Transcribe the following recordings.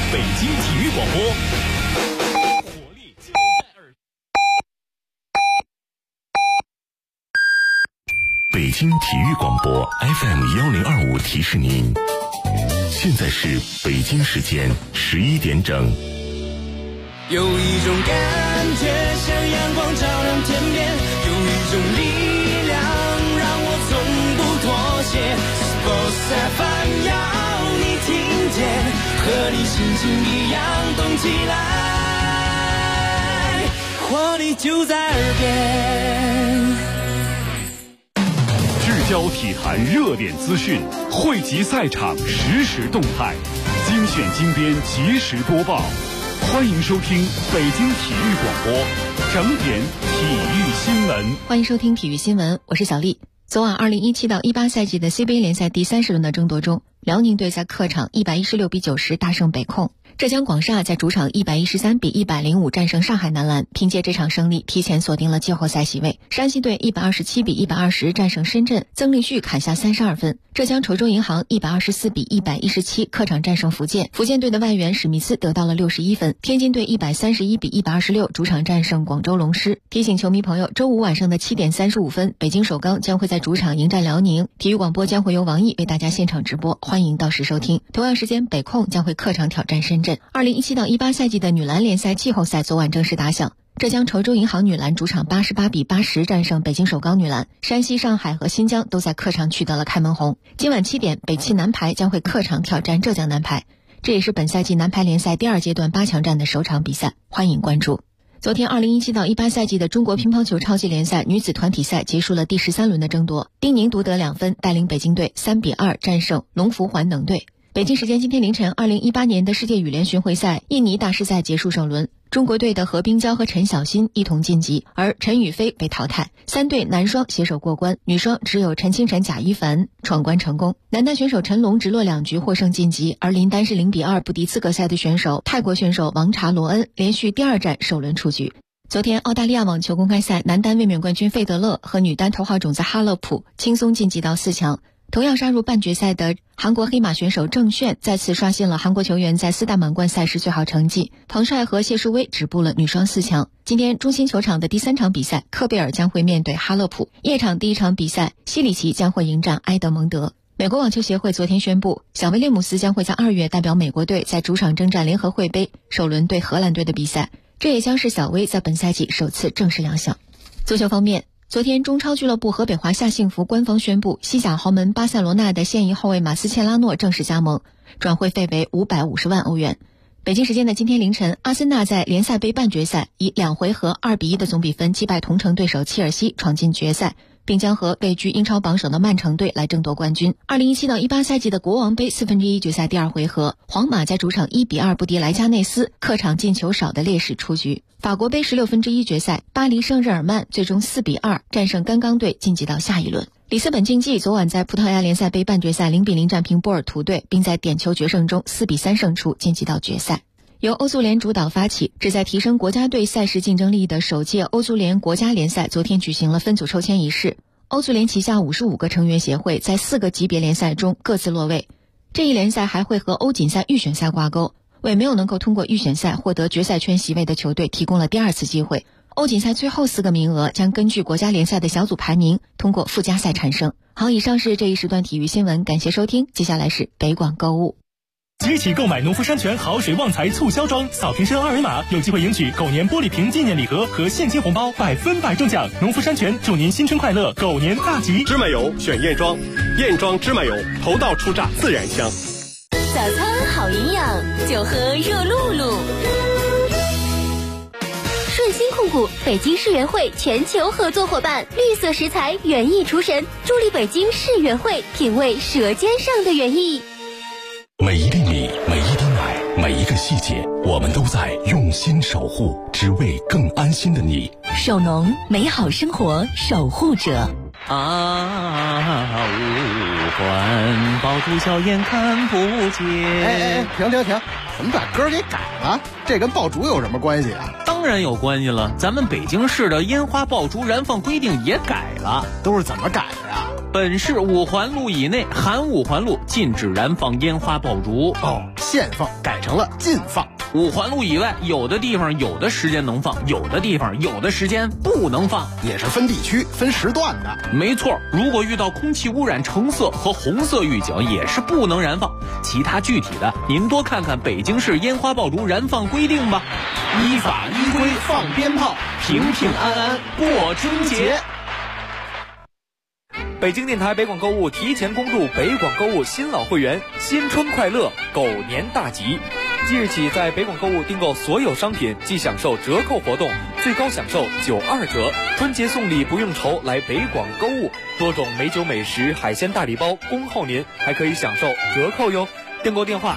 北京体育广播。 北京体育广播 FM1025提示您，现在是北京时间11点整。 有一种感觉像阳光照亮天边，有一种力量让我从不妥协。Sports FM 要你听见，和你心情一样动起来，活力就在耳边。 聚焦体坛热点资讯，汇集赛场实时动态，精选精编及时播报。欢迎收听北京体育广播整点体育新闻。 欢迎收听体育新闻，我是小丽。昨晚2017到18赛季的 CBA 联赛第30轮的争夺中，辽宁队在客场116比90大胜北控。浙江广厦在主场113比105战胜上海男篮，凭借这场胜利提前锁定了季后赛席位。山西队127比120战胜深圳，曾立旭砍下32分。浙江稠州银行124比117客场战胜福建，福建队的外援史密斯得到了61分。天津队131比126主场战胜广州龙狮。提醒球迷朋友，周五晚上的7点35分，北京首钢将会在主场迎战辽宁，体育广播将会由王毅为大家现场直播，欢迎到时收听。同样时间，北控将会客场挑战深圳。2017到18赛季的女篮联赛季后赛昨晚正式打响。浙江稠州银行女篮主场88比80战胜北京首钢女篮，山西、上海和新疆都在客场取得了开门红。今晚7点，北汽男排将会客场挑战浙江男排，这也是本赛季男排联赛第2阶段8强战的首场比赛，欢迎关注。昨天2017到18赛季的中国乒乓球超级联赛女子团体赛结束了第13轮的争夺，丁宁独得2分，带领北京队3比2战胜龙福环能队。北京时间今天凌晨，2018年的世界羽联巡回赛印尼大师赛结束首轮，中国队的何冰娇和陈小欣一同晋级，而陈雨菲被淘汰。3对男双携手过关，女双只有陈清晨、贾一凡闯关成功。男单选手陈龙直落2局获胜晋级，而林丹是0比2不敌资格赛的选手泰国选手王查罗恩，连续第2战首轮出局。昨天，澳大利亚网球公开赛男单卫冕冠军费德勒和女单头号种子哈勒普轻松晋级到4强。同样杀入半决赛的韩国黑马选手郑炫再次刷新了韩国球员在4大满贯赛事最好成绩，彭帅和谢淑薇止步了女双4强。今天中心球场的第3场比赛，科贝尔将会面对哈勒普。夜场第1场比赛，西里奇将会迎战埃德蒙德。美国网球协会昨天宣布，小威廉姆斯将会在2月代表美国队在主场征战联合会杯首轮对荷兰队的比赛，这也将是小威在本赛季首次正式亮相。足球方面，昨天，中超俱乐部河北华夏幸福官方宣布，西甲豪门巴塞罗那的现役后卫马斯切拉诺正式加盟，转会费为550万欧元。北京时间的今天凌晨，阿森纳在联赛杯半决赛以2回合2比1的总比分击败同城对手切尔西，闯进决赛，并将和位居英超榜首的曼城队来争夺冠军。2017到18赛季的国王杯1/4决赛第2回合，皇马在主场1比2不敌莱加内斯，客场进球少的劣势出局。法国杯1/6决赛，巴黎圣日耳曼最终4比2战胜甘刚队，晋级到下一轮。里斯本竞技昨晚在葡萄牙联赛杯半决赛0比0战平波尔图队，并在点球决胜中4比3胜出，晋级到决赛。由欧足联主导发起，旨在提升国家队赛事竞争力的首届欧足联国家联赛昨天举行了分组抽签仪式。欧足联旗下55个成员协会在4个级别联赛中各自落位。这一联赛还会和欧锦赛预选赛挂钩，为没有能够通过预选赛获得决赛圈席位的球队提供了第2次机会。欧锦赛最后4个名额将根据国家联赛的小组排名通过附加赛产生。好，以上是这一时段体育新闻，感谢收听，接下来是北广购物。 即起购买农夫山泉好水旺财促销装，扫瓶身2维码有机会赢取狗年玻璃瓶纪念礼盒和现金红包，100%中奖。农夫山泉祝您新春快乐，狗年大吉。 芝麻油选燕庄，燕庄芝麻油头道出榨，自然香。 早餐好营养，就喝热露露。顺心控股北京世园会全球合作伙伴，绿色食材园艺厨神，助力北京世园会品味舌尖上的园艺。 每一粒米，每一滴奶，每一个细节，我们都在用心守护，只为更安心的你。 守农，美好生活守护者。 五环爆竹硝烟看不见。 停！怎么把歌给改了？这跟爆竹有什么关系啊？ 当然有关系了，咱们北京市的烟花爆竹燃放规定也改了。 都是怎么改的呀？ 本市5环路以内，含5环路禁止燃放烟花爆竹。 现放改成了禁放。 五环路以外，有的地方有的时间能放，有的地方有的时间不能放， 也是分地区分时段的。 没错，如果遇到空气污染橙色和红色预警，也是不能燃放。其他具体的，您多看看北京市烟花爆竹燃放规定吧。 依法依规放鞭炮，平平安安过春节。 北京电台北广购物提前恭祝北广购物新老会员新春快乐，狗年大吉！即日起，在北广购物订购所有商品即享受折扣活动，最高享受92折。春节送礼不用愁，来北广购物，多种美酒美食、海鲜大礼包恭候您，还可以享受折扣哟。订购电话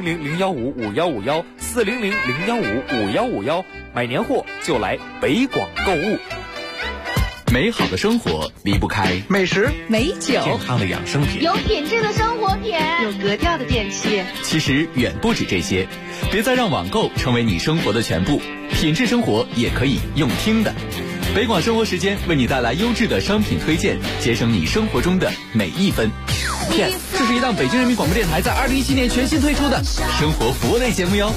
400-015-5151，400-015-5151，买年货就来北广购物。 美好的生活离不开美食、 美酒、 健康的养生品， 有品质的生活品， 有格调的电器。 其实远不止这些，别再让网购成为你生活的全部，品质生活也可以用听的。北广生活时间为你带来优质的商品推荐，节省你生活中的每一分。 Yes， 这是一档北京人民广播电台在2017年全新推出的生活服务类节目哟。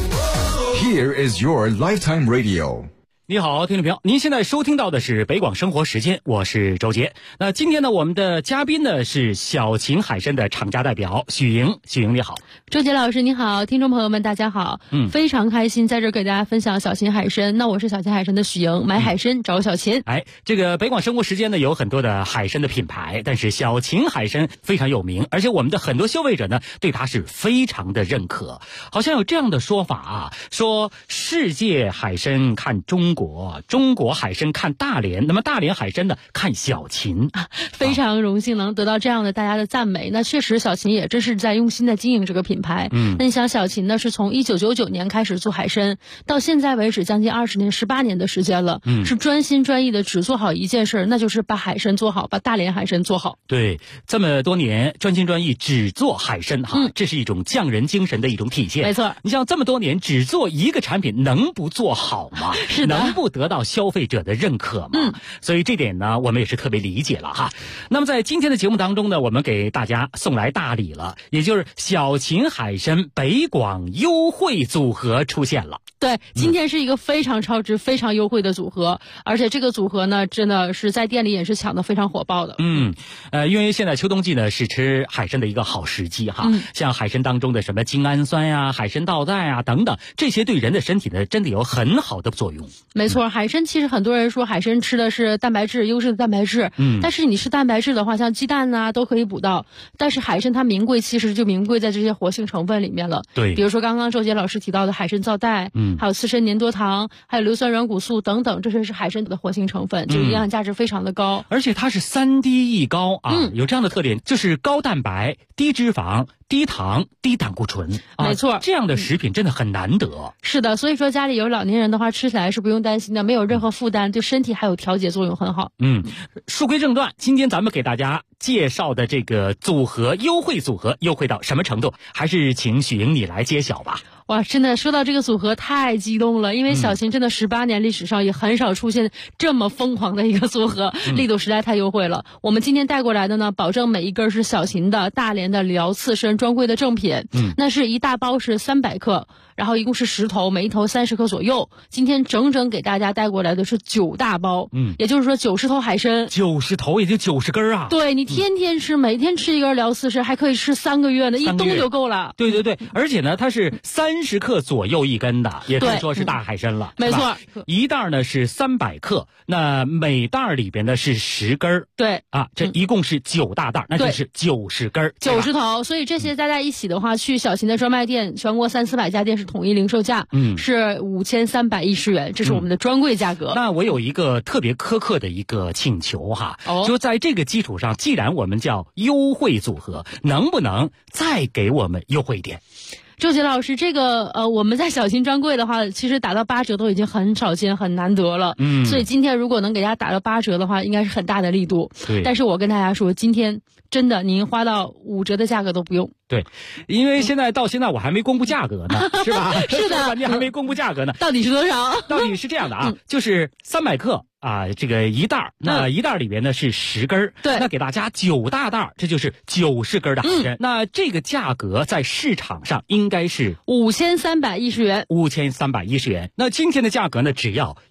Here is your lifetime radio。 你好，听众朋友，您现在收听到的是北广生活时间，我是周杰。那今天呢，我们的嘉宾呢是小秦海参的厂家代表许莹。许莹你好。 周杰老师你好，听众朋友们大家好。非常开心在这给大家分享小秦海参。那我是小秦海参的许莹，买海参找小秦。 这个北广生活时间呢有很多的海参的品牌，但是小秦海参非常有名，而且我们的很多消费者呢对它是非常的认可。好像有这样的说法啊，说世界海参看中国，中国海参看大连，那么大连海参呢看小秦。 非常荣幸能得到这样的大家的赞美。那确实小秦也真是在用心的经营这个品牌。那你想小秦呢是从1999年开始做海参，到现在为止将近20年18年的时间了，是专心专意的只做好一件事，那就是把海参做好，把大连海参做好。 对，这么多年专心专意只做海参哈，这是一种匠人精神的一种体现。 没错， 你像这么多年只做一个产品，能不做好吗？ 是的， 能不得到消费者的认可吗？所以这点呢我们也是特别理解了哈。那么在今天的节目当中呢，我们给大家送来大礼了，也就是小秦海参北广优惠组合出现了。 对，今天是一个非常超值非常优惠的组合，而且这个组合呢真的是在店里也是抢得非常火爆的。 因为现在秋冬季呢是吃海参的一个好时机哈。像海参当中的什么精氨酸呀、海参皂苷啊等等，这些对人的身体呢真的有很好的作用。 没错，海参其实很多人说海参吃的是蛋白质，优质的蛋白质。但是你吃蛋白质的话，像鸡蛋啊都可以补到，但是海参它名贵其实就名贵在这些活性成分里面了。 对， 比如说刚刚周杰老师提到的海参皂苷，还有刺参粘多糖，还有硫酸软骨素等等，这些是海参的活性成分，这个营养价值非常的高。 而且它是3低一高啊，有这样的特点，就是高蛋白、低脂肪、低糖、低胆固醇。 没错， 这样的食品真的很难得。 是的，所以说家里有老年人的话，吃起来是不用担心的，没有任何负担，对身体还有调节作用很好。 书归正传，今天咱们给大家介绍的这个组合优惠组合优惠到什么程度，还是请许莹你来揭晓吧。 哇，真的说到这个组合太激动了，因为小秦真的18年历史上也很少出现这么疯狂的一个组合，力度实在太优惠了。我们今天带过来的呢，保证每一根是小秦的大连的辽刺参专柜的正品。那是一大包是300克，然后一共是10头，每一头30克左右。今天整整给大家带过来的是9大包，也就是说90头海参 ，90头也就90根啊。 对，你天天吃，每天吃一根辽刺参，还可以吃3个月呢，一冬就够了。 对对对，而且呢，它是30克左右一根的，也可以说是大海参了。 没错， 一袋呢是300克，那每袋里边呢是10根。 对啊，这一共是9大袋，那就是90根 ，90头。所以这些加在一起的话，去小秦的专卖店，全国300-400家店是统一零售价，是5310元，这是我们的专柜价格。 那我有一个特别苛刻的一个请求哈，就在这个基础上，既然我们叫优惠组合，能不能再给我们优惠一点？ 周杰老师，这个我们在小秦专柜的话，其实打到8折都已经很少见、很难得了。所以今天如果能给大家打到8折的话，应该是很大的力度。 对， 但是我跟大家说，今天真的您花到5折的价格都不用。 对，因为到现在我还没公布价格呢，是吧？ 是的， 你还没公布价格呢。 到底是多少？ 到底是这样的啊，就是300克这个一袋，那一袋里边呢是10根， 对， 那给大家9大袋，这就是90根的海参。那这个价格在市场上应该是 5310元 ，5310元。那今天的价格呢，只要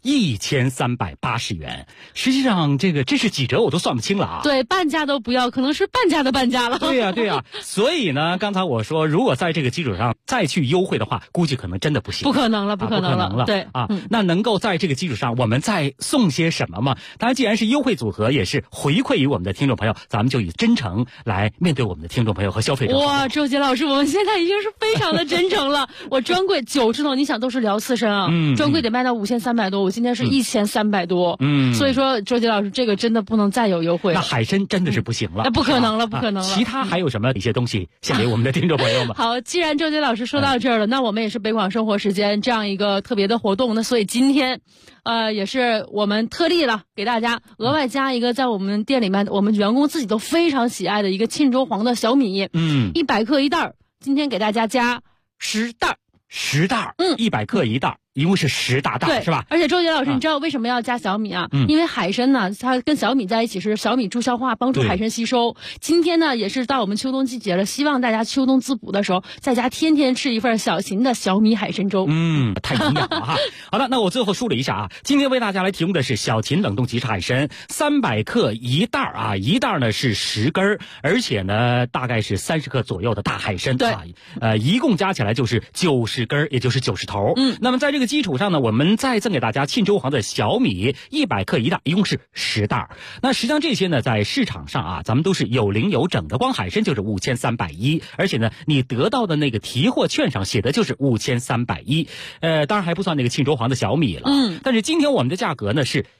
1380元。实际上，这是几折我都算不清了啊。 对，半价都不要，可能是半价的半价了。 对呀。所以呢，刚才我说，如果在这个基础上再去优惠的话，估计可能真的不行。 不可能了。对啊，那能够在这个基础上，我们再送些什么吗？当然，既然是优惠组合，也是回馈于我们的听众朋友，咱们就以真诚来面对我们的听众朋友和消费者。 哇，周杰老师，我们现在已经是非常的真诚了。我专柜90头，你想都是聊刺身啊，专柜得卖到5300多，我今天是1300多。所以说周杰老师，这个真的不能再有优惠了。 那海参真的是不行了， 那不可能了。 其他还有什么一些东西献给我们的听众朋友们？ 好，既然周杰老师说到这儿了，那我们也是北广生活时间这样一个特别的活动，那所以今天也是我们特例了，给大家额外加一个在我们店里面我们员工自己都非常喜爱的一个沁州黄的小米，100克一袋，今天给大家加10袋 ，10袋，100克一袋。一共是10大袋，是吧？ 而且周杰老师，你知道为什么要加小米啊？因为海参呢，它跟小米在一起是小米助消化，帮助海参吸收。今天呢，也是到我们秋冬季节了，希望大家秋冬滋补的时候，在家天天吃一份小型的小米海参粥。 太营养了哈。好了，那我最后梳理一下啊，今天为大家来提供的是小秦冷冻即食海参，300克一袋啊，一袋呢是10根，而且呢大概是30克左右的大海参。 对， 一共加起来就是90根，也就是90头。那么在这个基础上呢，我们再赠给大家沁州黄的小米100克一袋，一共是10袋。那实际上这些呢，在市场上啊，咱们都是有零有整的，光海参就是5310，而且呢，你得到的那个提货券上写的就是5310，当然还不算那个沁州黄的小米了。但是今天我们的价格呢是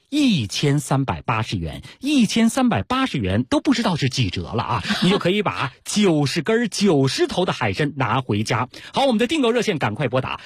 1380元，1380元都不知道是几折了啊！你就可以把90根90头的海参拿回家。好，我们的订购热线赶快拨打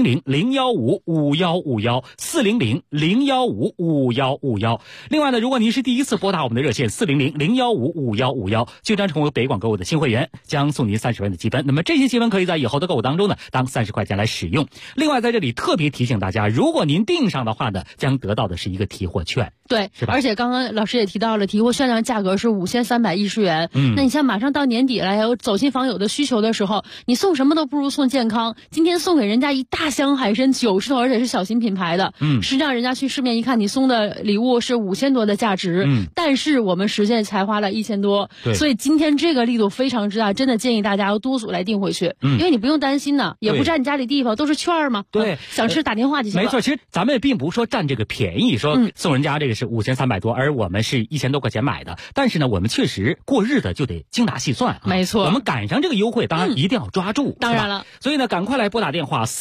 400-015-5151，400-015-5151。另外呢，如果您是第一次拨打我们的热线400-015-5151，就将成为北广购物的新会员，将送您30元的积分。那么这些积分可以在以后的购物当中呢，当30块钱来使用。另外在这里特别提醒大家，如果您订上的话呢，将得到的是一个提货券。 对， 是吧？ 而且刚刚老师也提到了，提货券的价格是5310元。那你像马上到年底了，有走亲访友的需求的时候，你送什么都不如送健康。今天送给人家一大箱海参90头，而且是小型品牌的。实际上人家去市面一看，你送的礼物是5000多的价值，但是我们实际才花了1000多。所以今天这个力度非常之大，真的建议大家要多组来订回去，因为你不用担心呢，也不占你家里地方，都是券嘛。 对， 想吃打电话就行了。 没错，其实咱们并不是说占这个便宜，说送人家这个是5300多，而我们是1000多块钱买的。但是呢，我们确实过日子就得精打细算。 没错， 我们赶上这个优惠，当然一定要抓住。 当然了， 所以呢，赶快来拨打电话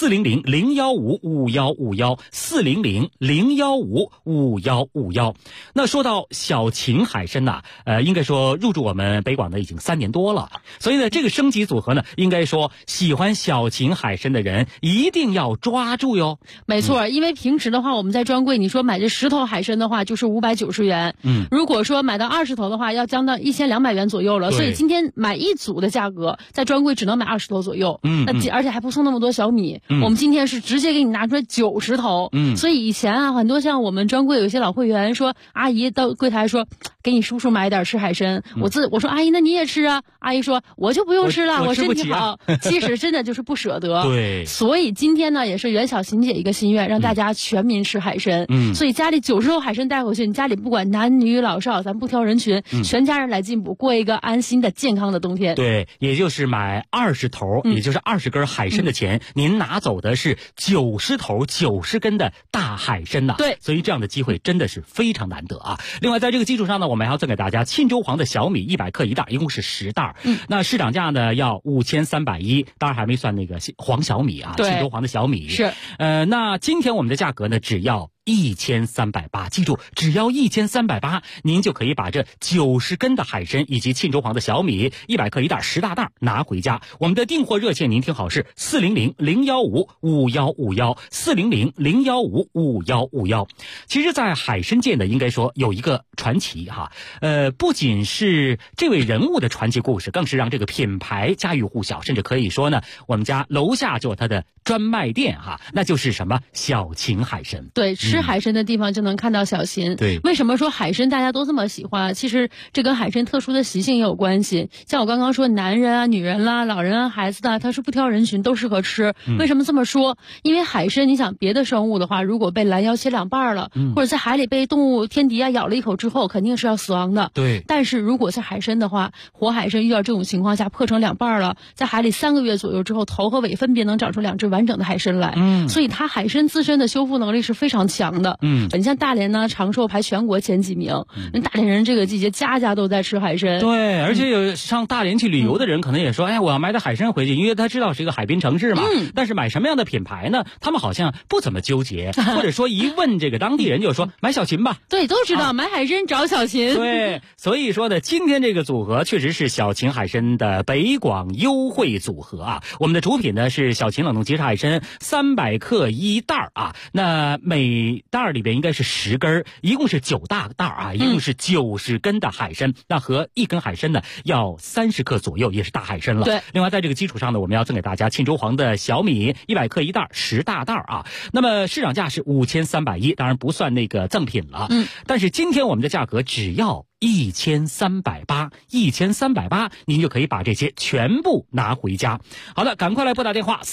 400-015-5151，400-015-5151。那说到小秦海参呐，应该说入驻我们北广的已经3年多了。所以呢，这个升级组合呢，应该说喜欢小秦海参的人一定要抓住哟。 没错，因为平时的话，我们在专柜，你说买这10头海参的话，就是590元。如果说买到20头的话，要将到1200元左右了。所以今天买一组的价格，在专柜只能买20头左右。而且还不送那么多小米。我们今天是直接给你拿出来90头。所以以前啊，很多像我们专柜有一些老会员说，阿姨到柜台说，给你叔叔买点吃海参。我说阿姨，那你也吃啊？阿姨说我就不用吃了，我身体好。其实真的就是不舍得。 对。 所以今天呢，也是袁小琴姐一个心愿，让大家全民吃海参。所以家里90头海参带回去，你家里不管男女老少，咱不挑人群，全家人来进补，过一个安心的健康的冬天。 对，也就是买20头，也就是20根海参的钱，您拿走的是90头90根的大海参呐。 对， 所以这样的机会真的是非常难得啊。另外在这个基础上呢，我们还要赠给大家沁州黄的小米100克一袋，一共是10袋。那市场价呢要5310，当然还没算那个黄小米啊，沁州黄的小米是。 那今天我们的价格呢只要1380，记住，只要1380，您就可以把这90根的海参以及沁州黄的小米100克一袋10大袋拿回家。我们的订货热线您听好是400-015-5151，400-015-5151。其实在海参界呢，应该说有一个传奇哈，不仅是这位人物的传奇故事，更是让这个品牌家喻户晓，甚至可以说呢，我们家楼下就有它的专卖店哈，那就是什么小秦海参。 对， 吃海参的地方就能看到小鲟。 对， 为什么说海参大家都这么喜欢？其实这跟海参特殊的习性也有关系。像我刚刚说，男人啊、女人啦、老人啊、孩子啊，他是不挑人群，都适合吃。为什么这么说？因为海参，你想别的生物的话，如果被拦腰切2半了，或者在海里被动物天敌啊咬了一口之后，肯定是要死亡的。 对。 但是如果在海参的话，活海参遇到这种情况下破成2半了，在海里3个月左右之后，头和尾分别能长出2只完整的海参来。所以它海参自身的修复能力是非常强的。你像大连呢，长寿排全国前几名。大连人这个季节家家都在吃海参。 对，而且有上大连去旅游的人可能也说，哎，我要买点海参回去，因为他知道是一个海滨城市嘛。但是买什么样的品牌呢？他们好像不怎么纠结，或者说一问这个当地人就说买小鲟吧。 对，都知道买海参找小鲟。 对，所以说呢，今天这个组合确实是小鲟海参的北广优惠组合啊。我们的主品呢是小鲟冷冻即食海参300克1袋啊，那每袋里边应该是10根，一共是9大袋啊，一共是90根的海参，那和1根海参呢要30克左右，也是大海参了。 对， 另外在这个基础上呢，我们要赠给大家沁州黄的小米100克1袋10大袋啊，那么市场价是5310，当然不算那个赠品了。但是今天我们的价格只要1380，1380，您就可以把这些全部拿回家。好的，赶快来拨打电话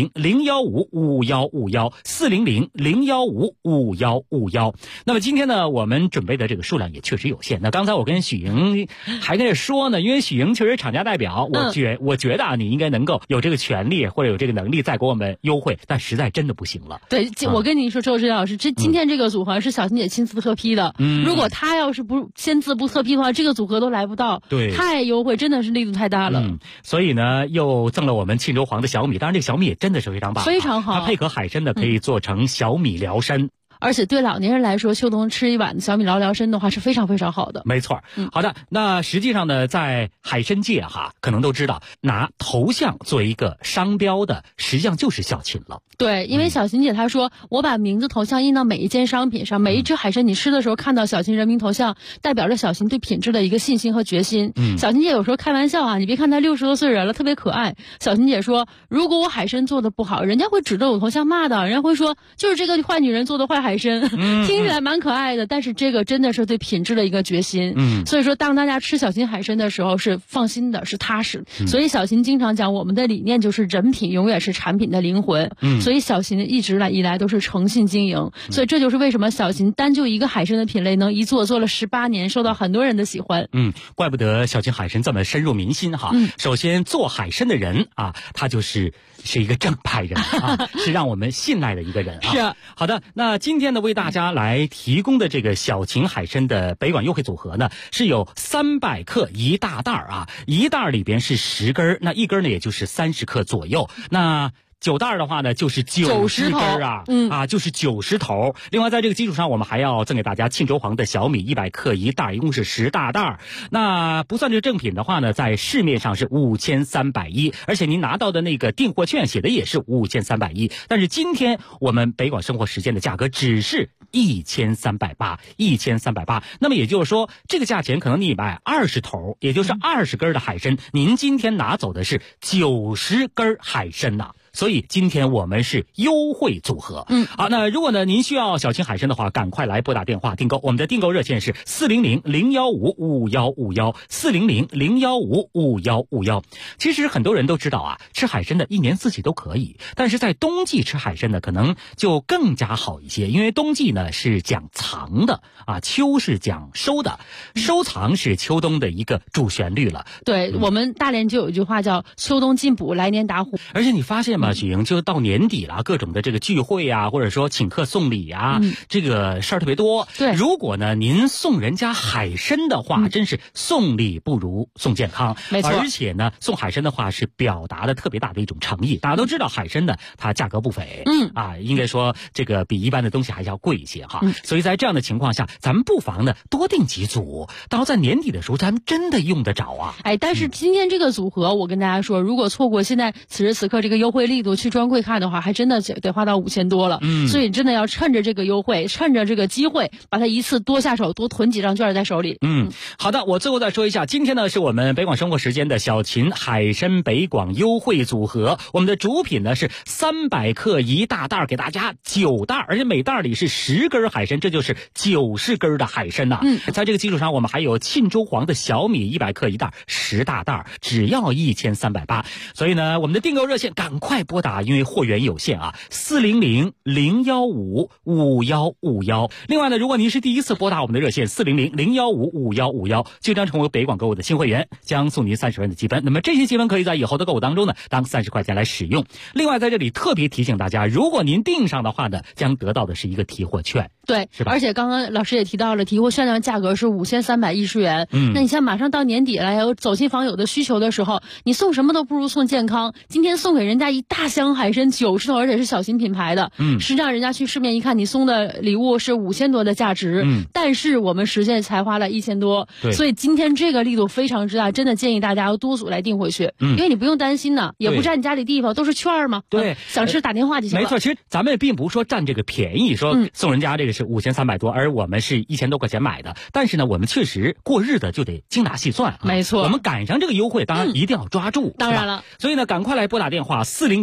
400-015-5151，400-015-5151。那么今天呢，我们准备的这个数量也确实有限。那刚才我跟许莹还跟着说呢，因为许莹确实厂家代表，我觉得啊，你应该能够有这个权利或者有这个能力再给我们优惠，但实在真的不行了。 对，我跟你说，周指导老师，今天这个组合是小鲟姐亲自特批的。如果她要是不签字不特批的话，这个组合都来不到。 对， 太优惠，真的是力度太大了。 所以呢，又赠了我们沁州黄的小米，当然这个小米也真的是非常棒， 非常好。 它配合海参的可以做成小米辽参。 而且对老年人来说，秋冬吃一碗小米辽参的话是非常非常好的。 没错。好的，那实际上呢，在海参界可能都知道，拿头像作为一个商标的，实际上就是小鲟了。 对，因为小鲟姐她说，我把名字头像印到每一件商品上，每一只海参你吃的时候看到小鲟人名头像，代表着小鲟对品质的一个信心和决心。小鲟姐有时候开玩笑啊，你别看她60多岁人了，特别可爱。小鲟姐说，如果我海参做的不好，人家会指着我头像骂的，人家会说就是这个坏女人做的坏海参。听起来蛮可爱的，但是这个真的是对品质的一个决心。所以说当大家吃小鲟海参的时候是放心的，是踏实。所以小鲟经常讲，我们的理念就是人品永远是产品的灵魂。所以小鲟一直以来都是诚信经营。所以这就是为什么小鲟单就一个海参的品类能一做了18年，受到很多人的喜欢。 怪不得小鲟海参这么深入民心哈。首先做海参的人啊，他是一个正派人啊，是让我们信赖的一个人啊。 是。 好的，那今天呢为大家来提供的这个小鲟海参的北广优惠组合呢，是有300克1大袋啊，一袋里边是10根，那一根呢也就是30克左右。那9袋的话呢，就是90根啊，就是90头。另外，在这个基础上，我们还要赠给大家沁州黄的小米100克1袋，一共是10大袋。那不算这个正品的话呢，在市面上是5310，而且您拿到的那个订货券写的也是5310。但是今天我们北广生活时间的价格只是1380，1380。那么也就是说，这个价钱可能你买20头，也就是20根的海参，您今天拿走的是90根海参呐。所以今天我们是优惠组合。好，那如果呢您需要小鲟海参的话，赶快来拨打电话订购。我们的订购热线是400-015-5151，400-015-5151。其实很多人都知道啊，吃海参的一年四季都可以，但是在冬季吃海参呢，可能就更加好一些，因为冬季呢是讲藏的啊，秋是讲收的，收藏是秋冬的一个主旋律了。 对，我们大连就有一句话叫秋冬进补，来年打虎。 而且你发现吗，许莹，就到年底了，各种的这个聚会啊，或者说请客送礼啊，这个事儿特别多。 对， 如果呢您送人家海参的话，真是送礼不如送健康。 没错， 而且呢送海参的话是表达的特别大的一种诚意。大家都知道海参呢它价格不菲，应该说这个比一般的东西还要贵一些哈。所以在这样的情况下，咱们不妨呢多订几组，到在年底的时候咱们真的用得着啊。 但是今天这个组合，我跟大家说，如果错过现在此时此刻这个优惠力力度去专柜看的话，还真的得花到5000多了。所以真的要趁着这个优惠，趁着这个机会，把它一次多下手，多囤几张券在手里。 好的，我最后再说一下，今天呢是我们北广生活时间的小秦海参北广优惠组合，我们的主品呢是300克一大袋，给大家9袋，而且每袋里是10根海参，这就是90根的海参呐。在这个基础上，我们还有沁州黄的小米100克一袋，10大袋，只要1380。所以呢，我们的订购热线赶快拨打，因为货源有限啊，400-015-5151。另外呢，如果您是第一次拨打我们的热线400-015-5151，就将成为北广购物的新会员，将送您30元的积分。那么这些积分可以在以后的购物当中呢，当30块钱来使用。另外在这里特别提醒大家，如果您订上的话呢，将得到的是一个提货券。 对，是吧？而且刚刚老师也提到了，提货券的价格是5310元。那你像马上到年底了，有走亲访友的需求的时候，你送什么都不如送健康。今天送给人家一大箱海参90头，而且是小型品牌的。实际上人家去市面一看，你送的礼物是5000多的价值。但是我们实际才花了1000多。所以今天这个力度非常之大，真的建议大家要多组来订回去。因为你不用担心呢，也不占你家里地方，都是券嘛。 对， 想吃打电话就行了。 没错，其实咱们也并不是说占这个便宜，说送人家这个是5300多，而我们是1000多块钱买的。但是呢，我们确实过日子就得精打细算。 没错， 我们赶上这个优惠，当然一定要抓住。 当然了， 所以呢，赶快来拨打电话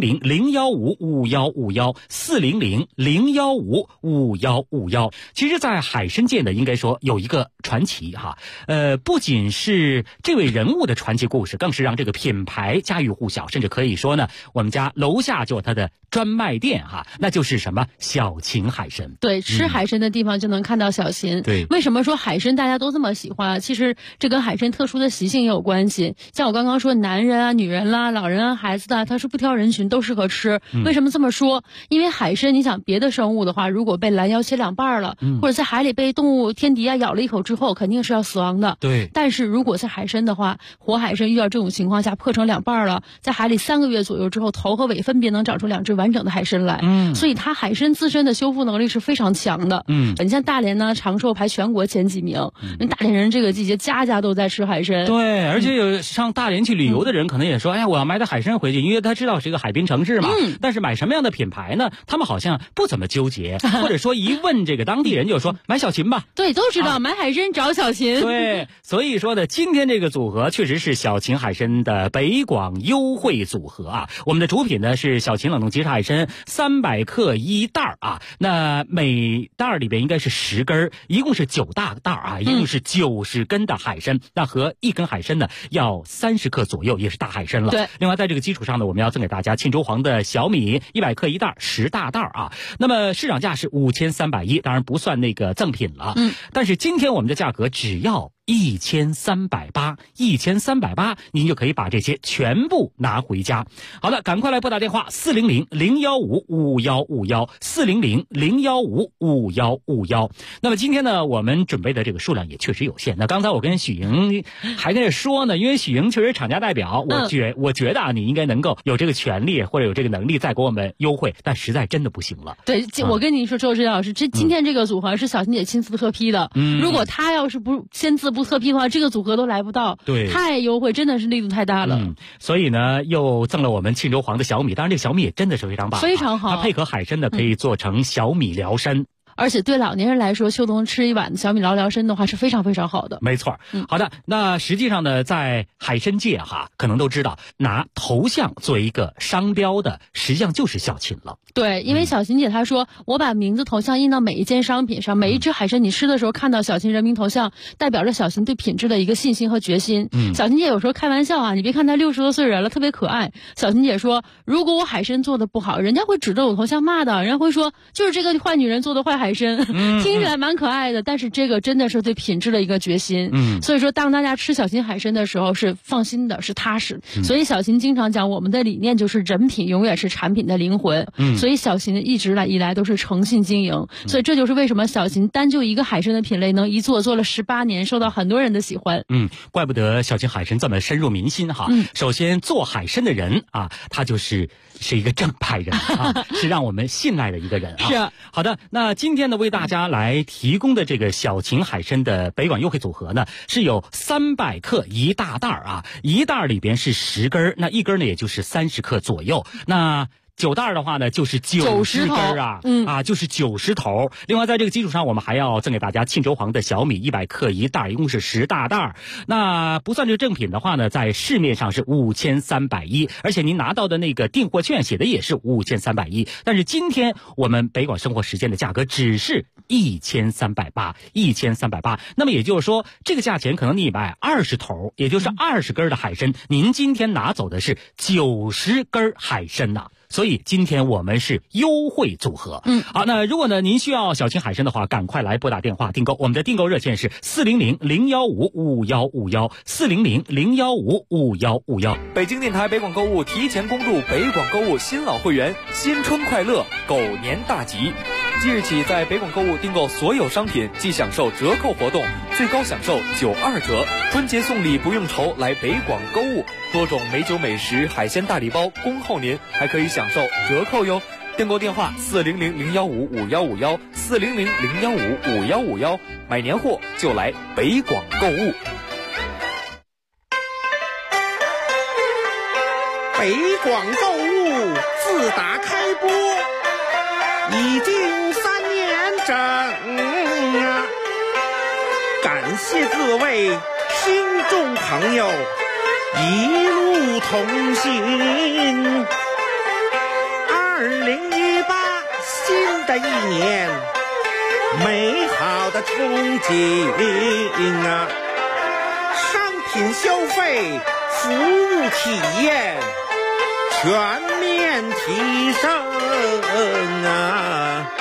400-015-5151，400-015-5151。其实，在海参界呢，应该说有一个传奇哈，不仅是这位人物的传奇故事，更是让这个品牌家喻户晓，甚至可以说呢，我们家楼下就有它的专卖店哈，那就是什么小秦海参。 对，吃海参的地方就能看到小秦。 对， 为什么说海参大家都这么喜欢？其实这跟海参特殊的习性也有关系。像我刚刚说，男人啊、女人啦、老人啊、孩子啊，他是不挑人群，都适合吃。为什么这么说？因为海参，你想别的生物的话，如果被拦腰切2半了，或者在海里被动物天敌啊咬了一口之后，肯定是要死亡的。 对。 但是如果在海参的话，活海参遇到这种情况下破成2半了，在海里3个月左右之后，头和尾分别能长出2只完整的海参来。所以它海参自身的修复能力是非常强的。你像大连呢，长寿排全国前几名。大连人这个季节家家都在吃海参。 对，而且有上大连去旅游的人可能也说，哎呀，我要买点海参回去，因为他知道是一个海滨城市嘛。但是买什么样的品牌呢？他们好像不怎么纠结，或者说一问这个当地人就说买小秦吧。 对，都知道买海参找小秦。 对，所以说呢，今天这个组合确实是小秦海参的北广优惠组合啊。我们的主品呢是小秦冷冻即食海参300克一袋啊，那每袋里边应该是10根，一共是9大袋啊，一共是90根的海参。那和1根海参呢要30克左右，也是大海参了。 对。 另外在这个基础上呢，我们要赠给大家沁州黄的小米100克一袋，10大袋啊。那么市场价是5310，当然不算那个赠品了。但是今天我们的价格只要1380，1380，您就可以把这些全部拿回家。好的，赶快来拨打电话400-015-5151，400-015-5151。那么今天呢，我们准备的这个数量也确实有限。那刚才我跟许莹还跟这说呢，因为许莹确实是厂家代表，我觉得啊，你应该能够有这个权利或者有这个能力再给我们优惠，但实在真的不行了。 对，我跟您说，周指导老师，今天这个组合是小秦姐亲自特批的。如果她要是不签字不特批的话，这个组合都来不到。 对， 太优惠，真的是力度太大了。 所以呢，又赠了我们沁州黄的小米，当然这个小米也真的是非常棒， 非常好。 它配合海参的可以做成小米辽参。 而且对老年人来说，秋冬吃一碗小米辽参的话是非常非常好的。 没错。好的，那实际上呢，在海参界哈，可能都知道拿头像作为一个商标的，实际上就是小秦了。 对，因为小秦姐她说，我把名字头像印到每一件商品上，每一只海参你吃的时候看到小秦人民头像，代表着小秦对品质的一个信心和决心。小秦姐有时候开玩笑啊，你别看她60多岁人了，特别可爱。小秦姐说，如果我海参做的不好，人家会指着我头像骂的，人家会说就是这个坏女人做的坏海参。听起来蛮可爱的，但是这个真的是对品质的一个决心。所以说当大家吃小秦海参的时候是放心的，是踏实。所以小秦经常讲，我们的理念就是人品永远是产品的灵魂。所以小秦一直以来都是诚信经营。所以这就是为什么小秦单就一个海参的品类能一做了18年，受到很多人的喜欢。 怪不得小秦海参这么深入民心哈。首先做海参的人啊，他是一个正派人啊，是让我们信赖的一个人啊。 是。 好的，那今天呢，为大家来提供的这个小秦海参的北广优惠组合呢，是有300克一大袋啊，一袋里边是10根，那1根呢也就是30克左右。那 9袋的话呢，就是90根啊，就是90头。另外，在这个基础上，我们还要赠给大家沁州黄的小米100克1袋，一共是10大袋。那不算这个正品的话呢，在市面上是5310，而且您拿到的那个订货券写的也是5310。但是今天我们北广生活时间的价格只是1380，1380。那么也就是说，这个价钱可能你买20头，也就是20根的海参，您今天拿走的是90根海参呐。所以今天我们是优惠组合。好，那如果呢您需要小青海参的话，赶快来拨打电话订购。我们的订购热线是400-015-5151，400-015-5151。 北京电台北广购物提前恭祝北广购物新老会员新春快乐，狗年大吉！即日起，在北广购物订购所有商品即享受折扣活动，最高享受92折。春节送礼不用愁，来北广购物，多种美酒美食、海鲜大礼包恭候您，还可以享受折扣哟。订购电话400-015-5151，400-015-5151，买年货就来北广购物。 北广购物自打开播已经3年整啊，感谢各位听众朋友一路同行。2018新的一年，美好的憧憬啊，商品消费、服务体验全面提升啊！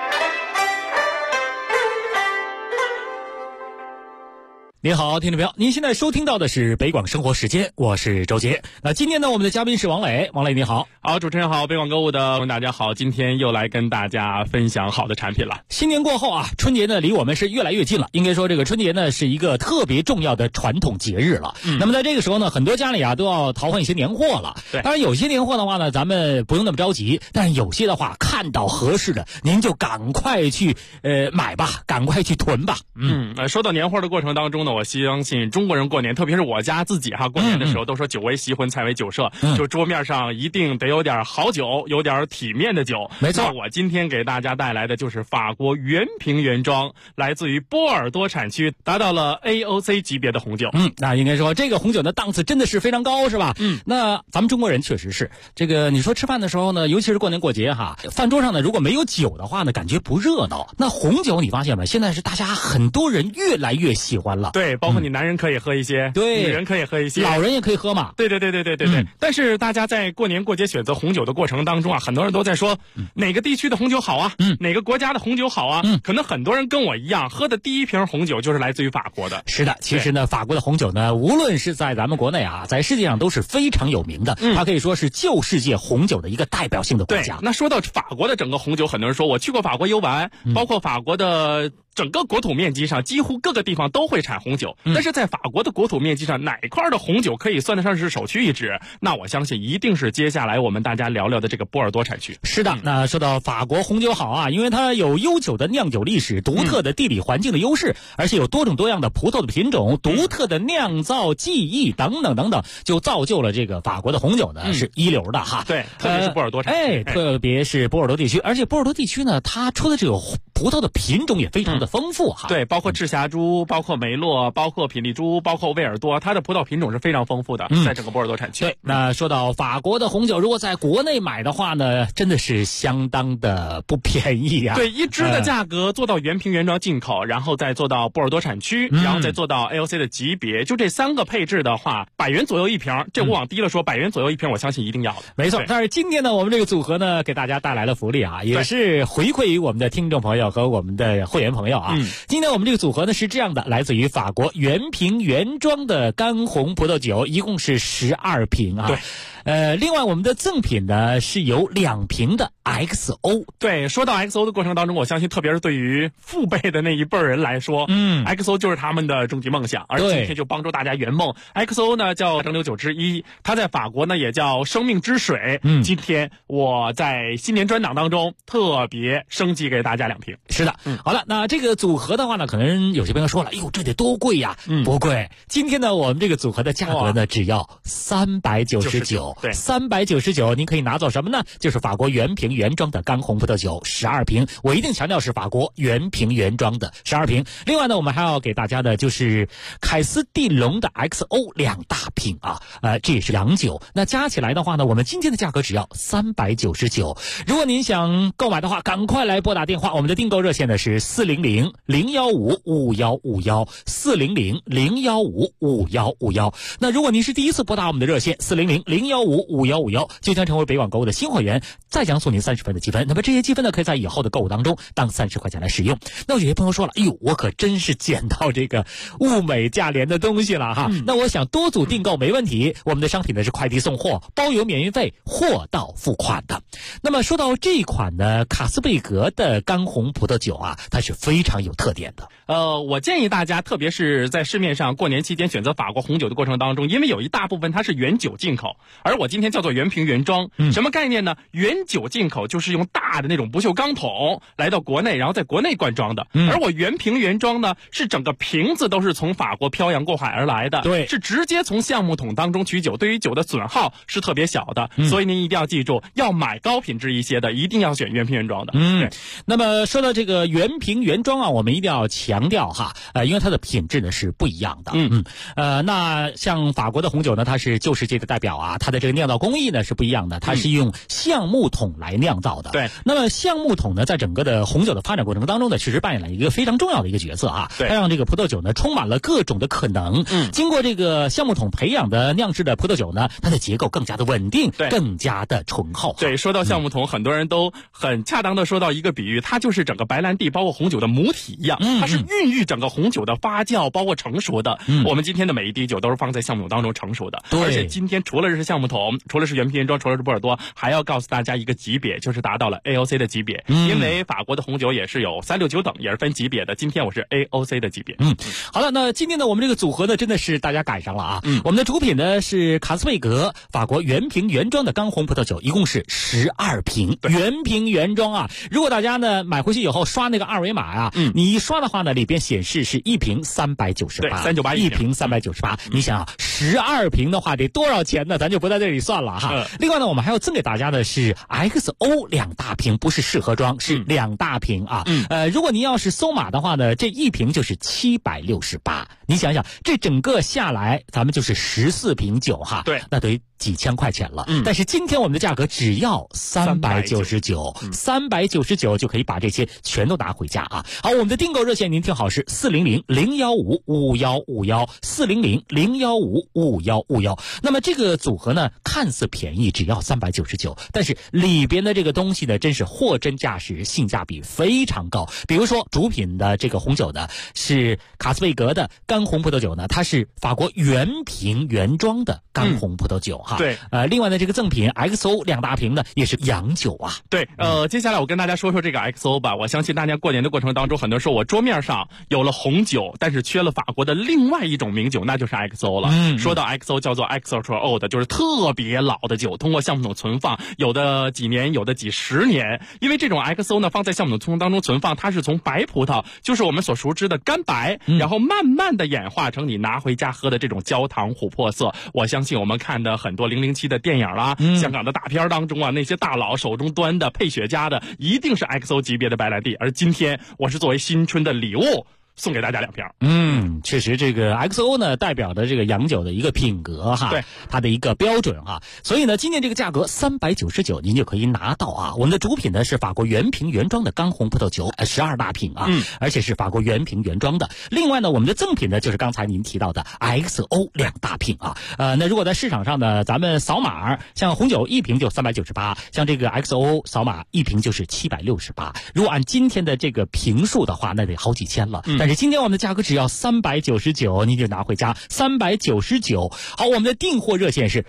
您好，听众朋友，您现在收听到的是北广生活时间，我是周杰。那今天呢，我们的嘉宾是王磊。王磊你好。 好，主持人好，北广购物的朋友大家好，今天又来跟大家分享好的产品了。 新年过后啊，春节呢离我们是越来越近了。应该说这个春节呢是一个特别重要的传统节日了。那么在这个时候呢，很多家里啊都要淘换一些年货了。 对， 当然有些年货的话呢，咱们不用那么着急，但有些的话看到合适的，您就赶快去买吧，赶快去囤吧。 说到年货的过程当中呢，我相信中国人过年，特别是我家自己过年的时候都说酒为席婚，菜为酒设，就桌面上一定得有点好酒，有点体面的酒。 没错， 我今天给大家带来的就是法国原瓶原装，来自于波尔多产区，达到了 AOC 级别的红酒。 那应该说这个红酒的档次真的是非常高，是吧？那咱们中国人确实是这个，你说吃饭的时候呢，尤其是过年过节饭桌上呢如果没有酒的话呢，感觉不热闹。那红酒你发现没？现在是大家很多人越来越喜欢了。 对，包括你男人可以喝一些， 对， 女人可以喝一些， 老人也可以喝嘛。 对。但是大家在过年过节选择红酒的过程当中很多人都在说哪个地区的红酒好啊，哪个国家的红酒好啊。可能很多人跟我一样，喝的第一瓶红酒就是来自于法国的。 是的，其实呢，法国的红酒呢，无论是在咱们国内在世界上都是非常有名的。它可以说是旧世界红酒的一个代表性的国家。 那说到法国的整个红酒，很多人说我去过法国游玩，包括法国的整个国土面积上几乎各个地方都会产红酒，但是在法国的国土面积上哪块的红酒可以算得上是首屈一指？那我相信一定是接下来我们大家聊聊的这个波尔多产区。 是的，那说到法国红酒好因为它有悠久的酿酒历史、独特的地理环境的优势，而且有多种多样的葡萄的品种、独特的酿造技艺等等等等，就造就了这个法国的红酒呢是一流的对，特别是波尔多产区。 特别是波尔多地区，而且波尔多地区呢，它出的这个葡萄的品种也非常的丰富对，包括赤霞珠，包括梅洛，包括品丽珠，包括威尔多，它的葡萄品种是非常丰富的，在整个波尔多产区。 对，那说到法国的红酒，如果在国内买的话呢，真的是相当的不便宜对，一支的价格做到原瓶原装进口，然后再做到波尔多产区，然后再做到 AOC 的级别，就这3个配置的话，100元左右一瓶。这我往低了说，100元左右一瓶，我相信一定要的。 没错。但是今天呢，我们这个组合呢，给大家带来了福利也是回馈于我们的听众朋友和我们的会员朋友今天我们这个组合呢是这样的，来自于法国原瓶原装的干红葡萄酒，一共是12瓶对。 另外我们的赠品呢是有2瓶的 XO。 对，说到 XO 的过程当中，我相信特别是对于父辈的那一辈人来说，XO 就是他们的终极梦想，而今天就帮助大家圆梦。XO 呢叫蒸馏酒之一，它在法国呢也叫生命之水。今天我在新年专档当中特别升级给大家2瓶。 是的，好了，那这个组合的话呢，可能有些朋友说了，哎呦，这得多贵呀！不贵。今天呢，我们这个组合的价格呢，只要399， 对 ，399，您可以拿走什么呢？就是法国原瓶原装的干红葡萄酒12瓶，我一定强调是法国原瓶原装的12瓶。另外呢，我们还要给大家的就是凯斯蒂龙的 XO 2大瓶啊，这也是洋酒。那加起来的话呢，我们今天的价格只要399。如果您想购买的话，赶快来拨打电话，我们的订购热线呢是400-015-5151，400-015-5151。那如果您是第一次拨打我们的热线400-015-5151，就将成为北广购物的新会员，再将送您30分的积分。那么这些积分呢，可以在以后的购物当中当30块钱来使用。那有些朋友说了，哎呦，我可真是捡到这个物美价廉的东西了哈。那我想多组订购没问题，我们的商品呢是快递送货，包邮免运费，货到付款的。那么说到这一款呢，卡斯贝格的干红葡萄酒啊，它是非常有特点的。 我建议大家，特别是在市面上过年期间选择法国红酒的过程当中，因为有一大部分它是原酒进口，而我今天叫做原瓶原装。什么概念呢？原酒进口就是用大的那种不锈钢桶来到国内，然后在国内灌装的。而我原瓶原装呢，是整个瓶子都是从法国漂洋过海而来的， 对， 是直接从橡木桶当中取酒，对于酒的损耗是特别小的。所以您一定要记住，要买高品质一些的，一定要选原瓶原装的。对。 那么说到这个原瓶原装啊，我们一定要强调哈，因为它的品质呢是不一样的。那像法国的红酒呢，它是旧世界的代表啊，它的这个酿造工艺呢是不一样的，它是用橡木桶来酿造的。 对。 那么橡木桶呢，在整个的红酒的发展过程当中呢，确实扮演了一个非常重要的一个角色啊。 对。 它让这个葡萄酒呢充满了各种的可能。经过这个橡木桶培养的酿制的葡萄酒呢，它的结构更加的稳定，更加的醇厚。 对，说到橡木桶，很多人都很恰当的说到一个比喻，它就是整个白兰地包括红酒的母体一样，它是孕育整个红酒的发酵包括成熟的。我们今天的每一滴酒都是放在橡木桶当中成熟的。而且今天除了是橡木桶，除了是原瓶原装，除了是波尔多，还要告诉大家一个级别，就是达到了 AOC 的级别。因为法国的红酒也是有369等，也是分级别的。今天我是 AOC 的级别。 好了，那今天呢，我们这个组合呢，真的是大家赶上了啊。我们的主品呢是卡斯贝格法国原瓶原装的干红葡萄酒，一共是12瓶，原瓶原装啊。如果大家呢买回去以后刷那个二维码啊，你一刷的话呢，里边显示是一瓶398， 对，398 一瓶398。你想啊，12瓶的话得多少钱呢？咱就不在这里算了哈。另外呢，我们还要赠给大家的是 XO 2大瓶，不是试喝装，是2大瓶啊。如果您要是搜码的话呢，这一瓶就是768。你想想，这整个下来，咱们就是14瓶酒哈。 对， 那得几千块钱了。但是今天我们的价格只要399，399就可以把这些全都拿回家啊。好，我们的订购热线您听好是400-015-5151，400-015-5151。那么这个组合呢，看似便宜，只要399，但是里边的这个东西呢，真是货真价实，性价比非常高。比如说主品的这个红酒呢，是卡斯贝格的干红葡萄酒呢，它是法国原瓶原装的干红葡萄酒哈。 对。 另外呢，这个赠品 XO 2大瓶呢，也是洋酒啊。 对。接下来我跟大家说说这个 XO 吧。我相信大家过年的过程当中，很多人说我桌面上有了红酒，但是缺了法国的另外一种名酒，那就是 XO 了。说到 XO 叫做 Extra Old， 就是特别老的酒，通过橡木桶存放，有的几年，有的几十年。因为这种 XO 呢，放在橡木桶当中存放，它是从白葡萄，就是我们所熟知的干白，然后慢慢的演化成你拿回家喝的这种焦糖琥珀色。我相信我们看的很多007的电影啦，香港的大片当中啊，那些大佬手中端的配雪茄的，一定是 XO 级别的白兰地。而今天我是作为新春的礼物送给大家2瓶。 确实这个 XO 呢代表的这个洋酒的一个品格哈， 对， 它的一个标准哈。所以呢，今天这个价格399您就可以拿到啊。我们的主品呢是法国原瓶原装的干红葡萄酒，12大瓶啊，而且是法国原瓶原装的。另外呢，我们的赠品呢就是刚才您提到的 XO 2大瓶啊。那如果在市场上呢，咱们扫码，像红酒一瓶就398，像这个 XO 扫码一瓶就是768。如果按今天的这个瓶数的话，那得好几千了。 但是今天我们的价格只要399，您就拿回家399。好，我们的订货热线是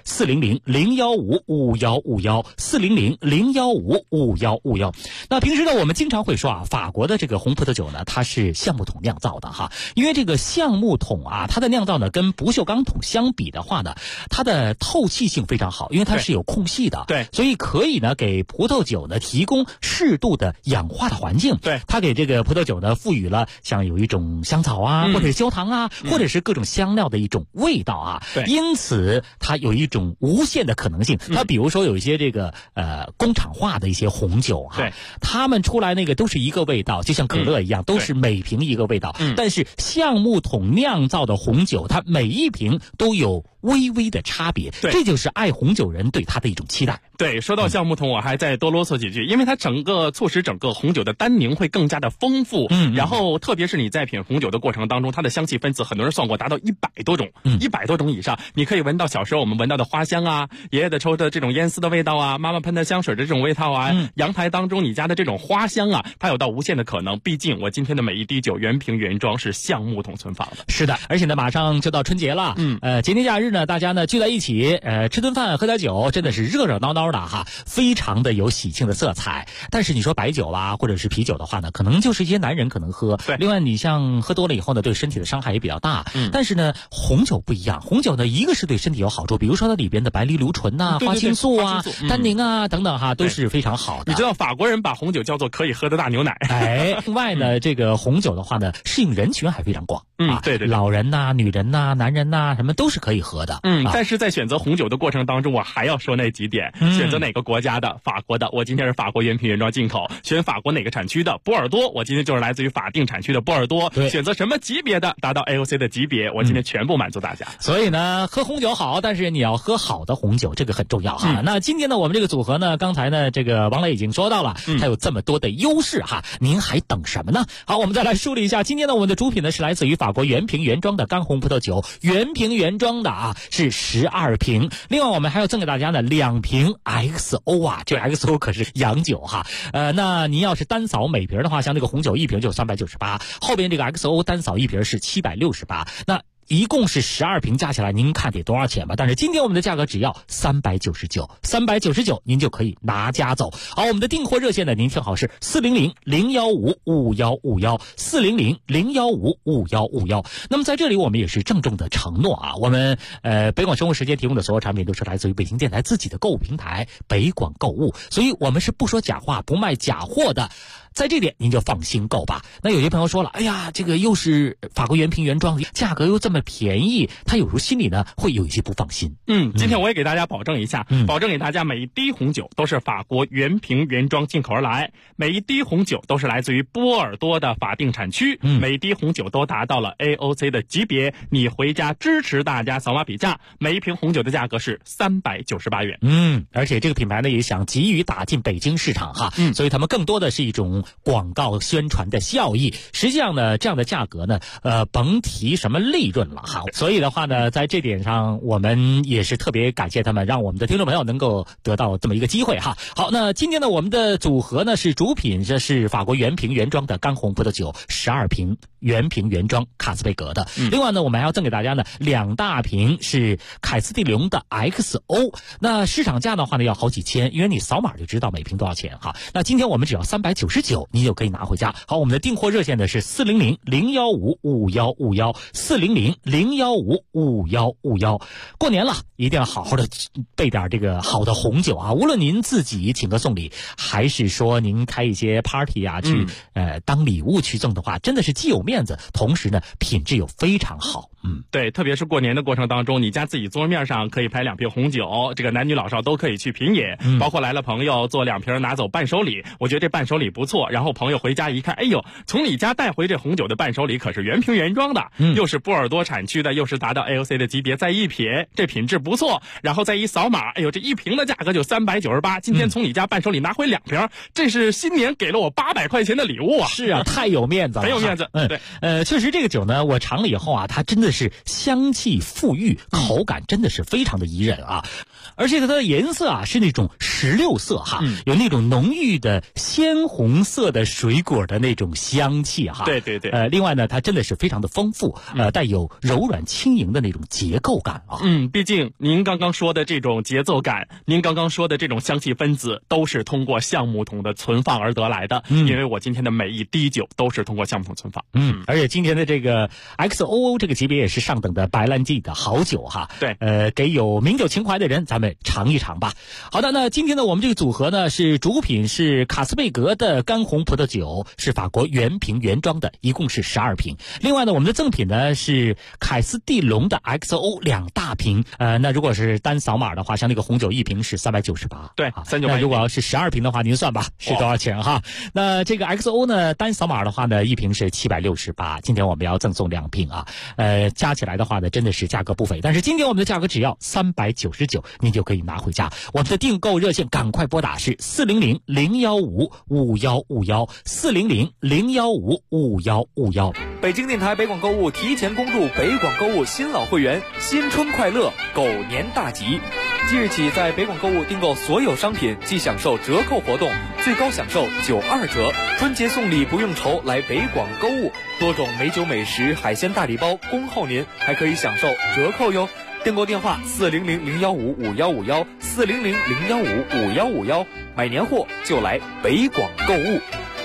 400-015-5151，400-015-5151。那平时呢，我们经常会说啊，法国的这个红葡萄酒呢，它是橡木桶酿造的哈，因为这个橡木桶啊，它的酿造呢跟不锈钢桶相比的话呢，它的透气性非常好，因为它是有空隙的， 对， 所以可以呢给葡萄酒呢提供适度的氧化的环境。 对， 它给这个葡萄酒呢赋予了像有一种香草啊，或者是焦糖啊，或者是各种香料的一种味道啊。 对， 因此它有一种无限的可能性。它比如说有一些这个工厂化的一些红酒哈， 对， 他们出来那个都是一个味道，就像可乐一样，都是每瓶一个味道。但是橡木桶酿造的红酒，它每一瓶都有微微的差别，这就是爱红酒人对它的一种期待。 对，说到橡木桶，我还再多啰嗦几句，因为它促使整个红酒的单宁会更加的丰富。然后特别是你在品红酒的过程当中，它的香气分子很多人算过达到100多种，100多种以上。你可以闻到小时候我们闻到的花香啊，爷爷的抽的这种烟丝的味道啊，妈妈喷的香水的这种味道啊，阳台当中你家的这种花香啊，它有到无限的可能。毕竟我今天的每一滴酒原瓶原装是橡木桶存放的。 是的，而且呢马上就到春节了，节年假日呢大家呢聚在一起，吃顿饭喝点酒，真的是热热闹闹的哈，非常的有喜庆的色彩。但是你说白酒啊或者是啤酒的话呢，可能就是一些男人可能喝，另外你像喝多了以后呢，对身体的伤害也比较大。但是呢红酒不一样，红酒呢一个是对身体有好处，比如说它里边的白藜芦醇啊、花青素啊、单宁啊等等哈，都是非常好的。 你知道法国人把红酒叫做可以喝的大牛奶。 另外呢这个红酒的话呢，适应人群还非常广。 对， 老人呐、女人呐、男人呐，什么都是可以喝的。 但是在选择红酒的过程当中，我还要说那几点。选择哪个国家的？法国的，我今天是法国原瓶原装进口。选法国哪个产区的？波尔多，我今天就是来自于法定产区的波尔多。选择什么级别的？达到 AOC 的级别，我今天全部满足大家。 所以呢，喝红酒好，但是你要喝好的红酒，这个很重要哈。那今天呢，我们这个组合呢，刚才呢，这个王磊已经说到了，它有这么多的优势哈，您还等什么呢？好，我们再来梳理一下，今天呢，我们的主品呢是来自于法国原瓶原装的干红葡萄酒，原瓶原装的啊，是12瓶。另外，我们还要赠给大家呢2瓶 XO 啊，这 XO 可是洋酒哈。那您要是单扫每瓶的话，像那个红酒1瓶就398，后边这个 XO 单扫1瓶是768。那一共是12瓶，加起来您看得多少钱吧？但是今天我们的价格只要399，399您就可以拿家走。好，我们的订货热线呢，您听好是400-015-5151，400-015-5151。那么在这里我们也是郑重的承诺啊，我们北广生活时间提供的所有产品都是来自于北京电台自己的购物平台北广购物，所以我们是不说假话、不卖假货的。在这点您就放心购吧。那有些朋友说了，哎呀，这个又是法国原瓶原装，价格又这么便宜，他有时候心里呢会有一些不放心。 今天我也给大家保证一下，保证给大家每一滴红酒都是法国原瓶原装进口而来，每一滴红酒都是来自于波尔多的法定产区，每一滴红酒都达到了 AOC 的级别。你回家支持大家扫码比价，每一瓶红酒的价格是398元。 而且这个品牌呢也想急于打进北京市场哈，所以他们更多的是一种广告宣传的效益。实际上呢，这样的价格呢，甭提什么利润了哈。所以的话呢，在这点上，我们也是特别感谢他们，让我们的听众朋友能够得到这么一个机会哈。好，那今天呢，我们的组合呢是主品，这是法国原瓶原装的干红葡萄酒12瓶，原瓶原装卡斯贝格的。另外呢，我们还要赠给大家呢2大瓶是凯斯蒂龙的 XO。那市场价的话呢要好几千，因为你扫码就知道每瓶多少钱哈。那今天我们只要399，你就可以拿回家。好，我们的订货热线呢是400-015-5151，400-015-5151。过年了，一定要好好的备点这个好的红酒啊！无论您自己请客送礼，还是说您开一些 party 啊，去当礼物去赠的话，真的是既有面子，同时呢品质又非常好。 对，特别是过年的过程当中，你家自己桌面上可以摆2瓶红酒，这个男女老少都可以去品饮，包括来了朋友做2瓶拿走伴手礼，我觉得这伴手礼不错。然后朋友回家一看，哎呦，从你家带回这红酒的伴手礼可是原瓶原装的，又是波尔多产区的，又是达到 AOC 的级别，再一品这品质不错，然后再一扫码，哎呦，这一瓶的价格就398。今天从你家伴手礼拿回2瓶，这是新年给了我800块钱的礼物啊！ 是啊，太有面子了， 很有面子。对， 确实这个酒呢，我尝了以后啊，它真的是香气馥郁，口感真的是非常的宜人啊。而且它的颜色啊是那种16色哈，有那种浓郁的鲜红色色的水果的那种香气哈。 对对对。 另外呢，它真的是非常的丰富，带有柔软轻盈的那种结构感啊。 毕竟您刚刚说的这种节奏感，您刚刚说的这种香气分子，都是通过橡木桶的存放而得来的。因为我今天的每一滴酒都是通过橡木桶存放。 而且今天的这个 XOO 这个级别也是上等的白兰地的好酒哈。 对， 给有名酒情怀的人，咱们尝一尝吧。好的，那今天呢，我们这个组合呢是主品是卡斯贝格的干红葡萄酒，是法国原瓶原装的，一共是12瓶。另外呢，我们的赠品呢是凯斯蒂龙的 XO 2大瓶。那如果是单扫码的话，像那个红酒一瓶是398。 对，398。 那如果要是12瓶的话，您算吧是多少钱哈？那这个 XO 呢，单扫码的话呢，一瓶是768。今天我们要赠送2瓶啊，加起来的话呢，真的是价格不菲。但是今天我们的价格只要399，您就可以拿回家。我们的订购热线赶快拨打是400-015-5151，400-015-5151。 北京电台北广购物提前恭祝北广购物新老会员新春快乐，狗年大吉！即日起，在北广购物订购所有商品即享受折扣活动，最高享受92折。春节送礼不用愁，来北广购物，多种美酒美食、海鲜大礼包恭候您，还可以享受折扣哟。订购电话400-015-5151，400-015-5151，买年货就来北广购物。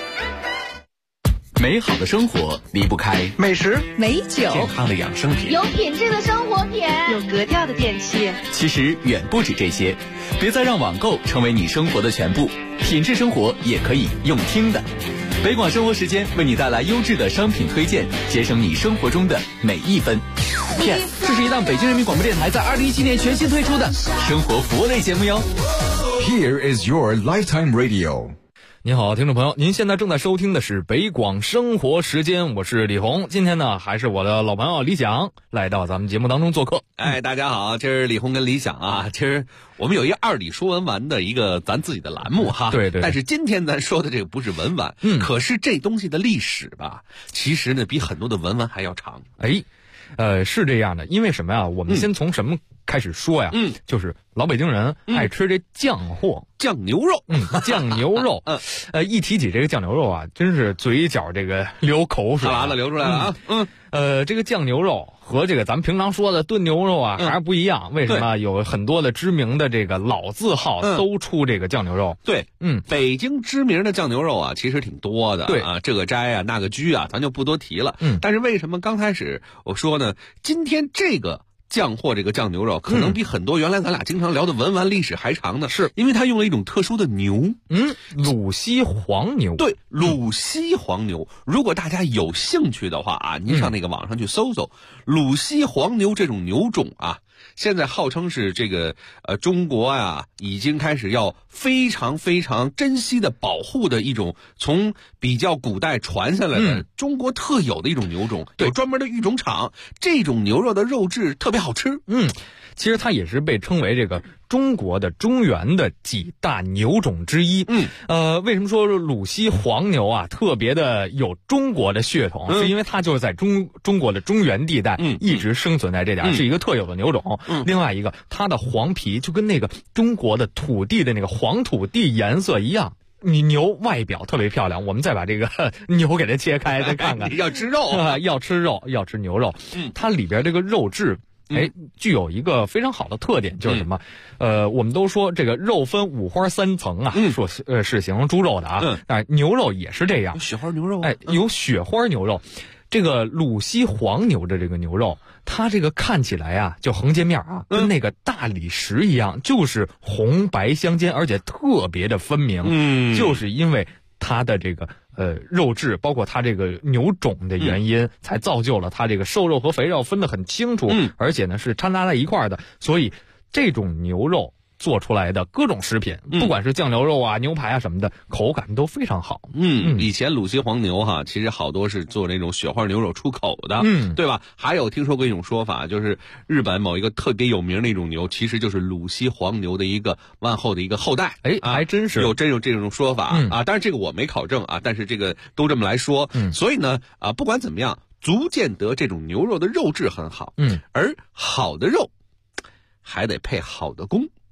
美好的生活离不开美食、 美酒、 健康的养生品、 有品质的生活品、 有格调的电器。 其实远不止这些，别再让网购成为你生活的全部，品质生活也可以用听的。北广生活时间为你带来优质的商品推荐，节省你生活中的每一分。 这是一档北京人民广播电台在2017年全新推出的生活服务类节目哟。 Here is your lifetime radio。 您好，听众朋友，您现在正在收听的是北广生活时间，我是李红。今天呢，还是我的老朋友李想来到咱们节目当中做客。 大家好，今儿李红跟李想啊，今儿我们有一个二李说文玩的一个咱自己的栏目哈。 对对。 但是今天咱说的这个不是文玩，可是这东西的历史吧，其实呢比很多的文玩还要长。 是这样的，因为什么呀？我们先从什么开始说呀？就是老北京人爱吃这酱货， 酱牛肉。 酱牛肉。一提起这个酱牛肉啊，真是嘴角这个流口水， 哈喇子流出来了啊。 这个酱牛肉和这个咱们平常说的炖牛肉啊还是不一样。为什么？有很多的知名的这个老字号都出这个酱牛肉。 对，北京知名的酱牛肉啊，其实挺多的。对啊，这个斋啊，那个居啊，咱就不多提了。但是为什么刚开始我说呢？今天这个酱货这个酱牛肉可能比很多原来咱俩经常聊的文玩历史还长呢，是因为它用了一种特殊的牛， 鲁西黄牛。 对，鲁西黄牛。如果大家有兴趣的话啊，您上那个网上去搜搜鲁西黄牛这种牛种啊。现在号称是这个中国啊已经开始要非常非常珍惜的保护的一种从比较古代传下来的中国特有的一种牛种，有专门的育种场，这种牛肉的肉质特别好吃。 其实它也是被称为这个中国的中原的几大牛种之一。为什么说鲁西黄牛啊特别的有中国的血统？是因为它就是在中国的中原地带一直生存在这点，是一个特有的牛种。另外一个，它的黄皮就跟那个中国的土地的那个黄土地颜色一样。你牛外表特别漂亮，我们再把这个牛给它切开，再看看。 要吃肉， 要吃肉，要吃牛肉。它里边这个肉质。具有一个非常好的特点，就是什么？我们都说这个肉分五花三层啊，说是形容猪肉的啊，但是牛肉也是这样， 雪花牛肉， 有雪花牛肉。这个鲁西黄牛的这个牛肉，它这个看起来啊，就横截面啊，跟那个大理石一样，就是红白相间，而且特别的分明。就是因为它的这个肉质，包括它这个牛种的原因，才造就了它这个瘦肉和肥肉分得很清楚，而且呢是掺杂在一块的，所以这种牛肉做出来的各种食品，不管是酱牛肉啊、牛排啊什么的，口感都非常好。 以前鲁西黄牛哈，其实好多是做那种雪花牛肉出口的，对吧？还有听说过一种说法，就是日本某一个特别有名的一种牛，其实就是鲁西黄牛的一个往后的一个后代。 还真是有这种说法啊，当然这个我没考证啊，但是这个都这么来说。所以呢不管怎么样，足见得这种牛肉的肉质很好。而好的肉还得配好的工。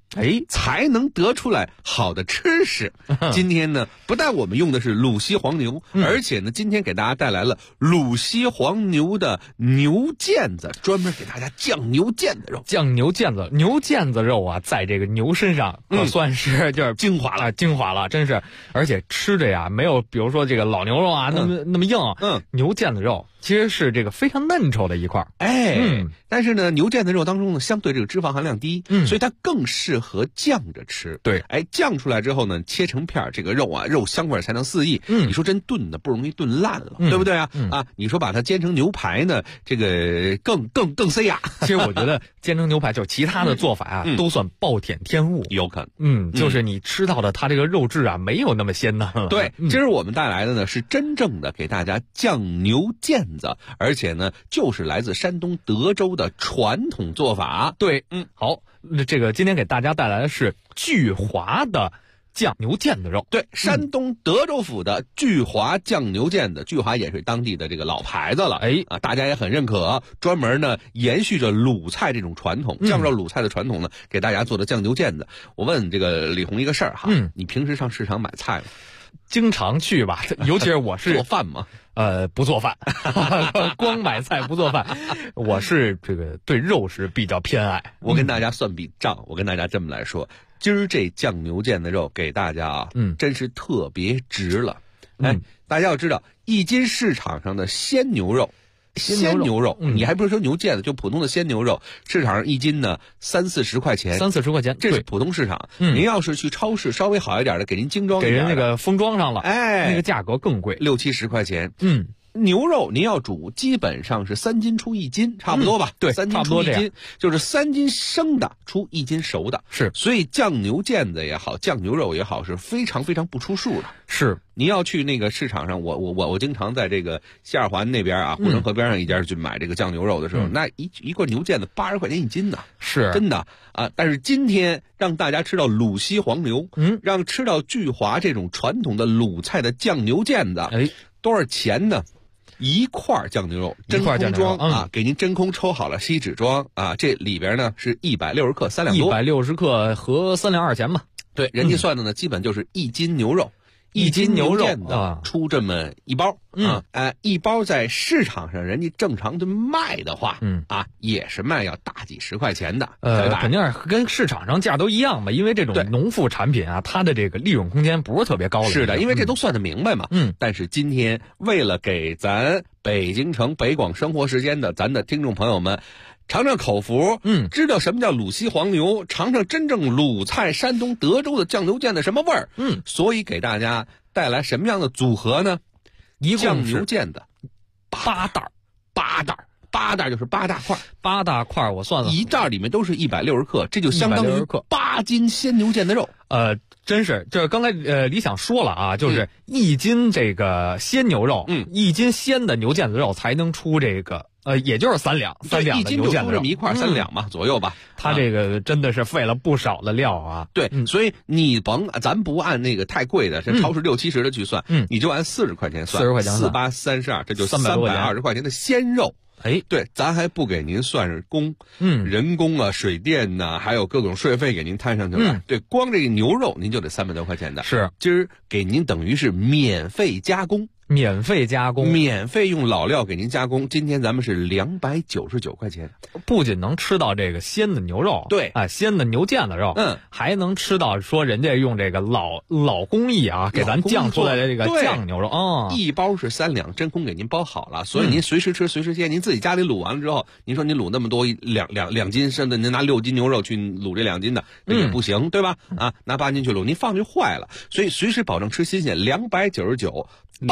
才能得出来好的吃食。今天呢，不但我们用的是鲁西黄牛，而且呢，今天给大家带来了鲁西黄牛的牛腱子，专门给大家酱牛腱子肉。 酱牛腱子，牛腱子肉啊，在这个牛身上可算是就是精华了， 精华了，真是。而且吃着呀，没有比如说这个老牛肉啊那么硬。牛腱子肉其实是这个非常嫩稠的一块。 但是呢，牛腱子肉当中呢，相对这个脂肪含量低，所以它更适合酱着吃。 对， 酱出来之后呢，切成片，这个肉啊，肉香味才能四溢。你说真炖的不容易炖烂了，对不对啊？你说把它煎成牛排呢，这个更塞牙。 其实我觉得煎成牛排就是其他的做法啊，都算暴殄天物， 有可能。 就是你吃到的它这个肉质啊，没有那么鲜呢。 对，今儿我们带来的呢是真正的给大家酱牛腱子，而且呢就是来自山东德州的传统做法。 对，好，这个今天给大家带来的是巨华的酱牛腱子肉。 对，山东德州府的巨华酱牛腱子，巨华也是当地的这个老牌子了。大家也很认可，专门呢延续着鲁菜这种传统，酱肉鲁菜的传统呢，给大家做的酱牛腱子。我问这个李红一个事儿哈，你平时上市场买菜吗？ 经常去吧，尤其是我是做饭吗？ 不做饭，光买菜不做饭。我是这个对肉食比较偏爱。 我跟大家算笔账，我跟大家这么来说，今儿这酱牛腱子肉给大家啊，真是特别值了。大家要知道，一斤市场上的鲜牛肉，你还不是说牛腱子，就普通的鲜牛肉，市场上一斤呢30-40块钱 ，30-40块钱， 这是普通市场。您要是去超市稍微好一点的，给您精装一点， 给人那个封装上了，那个价格更贵 ，60-70块钱。牛肉您要煮，基本上是3斤出1斤，差不多吧？ 对 ，3斤出1斤，就是3斤生的出1斤熟的。 是， 所以酱牛腱子也好，酱牛肉也好，是非常非常不出数的。 是， 你要去那个市场上，我经常在这个西二环那边啊，护城河边上一家去买这个酱牛肉的时候，那一块牛腱子80块钱1斤呢， 是真的啊。但是今天让大家吃到鲁西黄牛，让吃到巨华这种传统的鲁菜的酱牛腱子，多少钱呢？一块酱牛肉真空装啊，给您真空抽好了锡纸装啊，这里边呢是160克3两多 ，160克合3两2钱吧。 对，人家算的呢，基本就是1斤牛肉，1斤牛肉啊，出这么一包一包在市场上人家正常的卖的话，也是卖要大几十块钱的， 肯定是跟市场上价都一样嘛，因为这种农副产品啊，它的这个利润空间不是特别高的。 是的，因为这都算得明白嘛。但是今天为了给咱北京城北广生活时间的咱的听众朋友们尝尝口福，知道什么叫鲁西黄牛，尝尝真正鲁菜山东德州的酱牛腱的什么味儿，所以给大家带来什么样的组合呢？酱牛腱子8袋就是8大块 ，8大块我算了， 一袋里面都是160克，这就相当于8斤鲜牛腱子肉。 真是，这刚才李想说了啊，就是1斤这个鲜牛肉，1斤鲜的牛腱子肉才能出这个。也就是3两的牛腱子肉， 一斤就出这么一块3两嘛左右吧。 它这个真的是费了不少的料啊。 对，所以你咱不按那个太贵的，这超市60-70的去算，你就按40块钱算，40块钱，4832，这就320块钱的鲜肉。对，咱还不给您算是工，人工啊、水电呐，还有各种税费给您摊上去了。对，光这个牛肉您就得300多块钱的。 是， 今儿给您等于是免费加工。 免费用老料给您加工。今天咱们是299块钱， 不仅能吃到这个鲜的牛肉， 对啊，鲜的牛腱子肉，还能吃到说人家用这个老工艺啊，给咱酱出来的这个酱牛肉啊。 一包是3两，真空给您包好了，所以您随时吃随时切。您自己家里卤完了之后，您说您卤那么多两斤，甚至您拿6斤牛肉去卤这2斤的，那也不行，对吧？拿8斤去卤，您放就坏了。所以随时保证吃新鲜，299。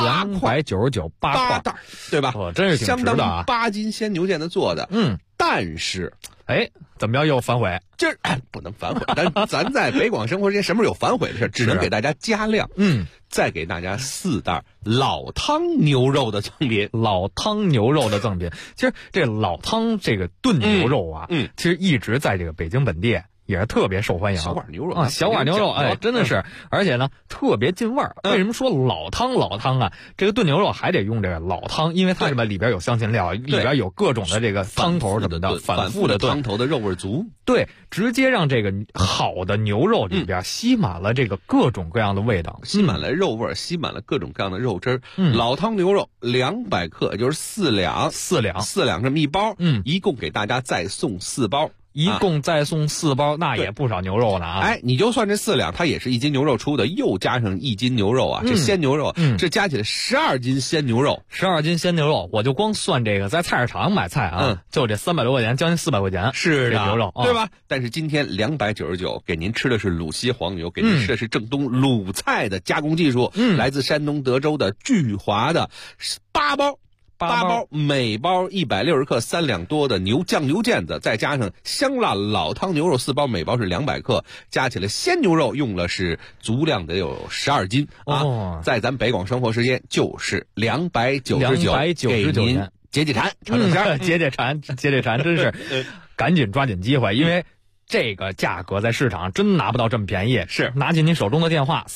299 8 袋，对吧？ 真是挺值的啊， 相当于8斤鲜牛腱子做的。但是， 怎么样又反悔？ 今儿不能反悔，咱在北广生活时间什么时候有反悔的事？只能给大家加量。再给大家4袋老汤牛肉的赠品。 老汤牛肉的赠品，其实这老汤这个炖牛肉啊，其实一直在这个北京本地也是特别受欢迎。 小碗牛肉啊，小碗牛肉，哎，真的是，而且呢特别进味儿。为什么说老汤啊？这个炖牛肉还得用这个老汤，因为它什么里边有香辛料，里边有各种的这个汤头什么的，反复的炖， 汤头的肉味足。 对，直接让这个好的牛肉里边吸满了这个各种各样的味道， 吸满了肉味，吸满了各种各样的肉汁儿。老汤牛肉200克，也就是4两这么一包，一共给大家再送4包。 一共再送4包，那也不少牛肉呢啊！ 哎，你就算这4两，它也是1斤牛肉出的，又加上1斤牛肉啊，这鲜牛肉，这加起来12斤鲜牛肉 ，12斤鲜牛肉，我就光算这个在菜市场买菜啊，就这300多块钱，将近400块钱， 是这牛肉， 对吧？但是今天299给您吃的是鲁西黄牛，给您吃的是正宗鲁菜的加工技术，来自山东德州的聚华的8包，每包160克，3两多的酱牛腱子，再加上香辣老汤牛肉4包，每包是200克，加起来鲜牛肉用了是足量的有12斤啊！在咱北广生活时间就是299，给您解馋，解馋，真是赶紧抓紧机会，因为这个价格在市场真拿不到这么便宜。 是， 拿起您手中的电话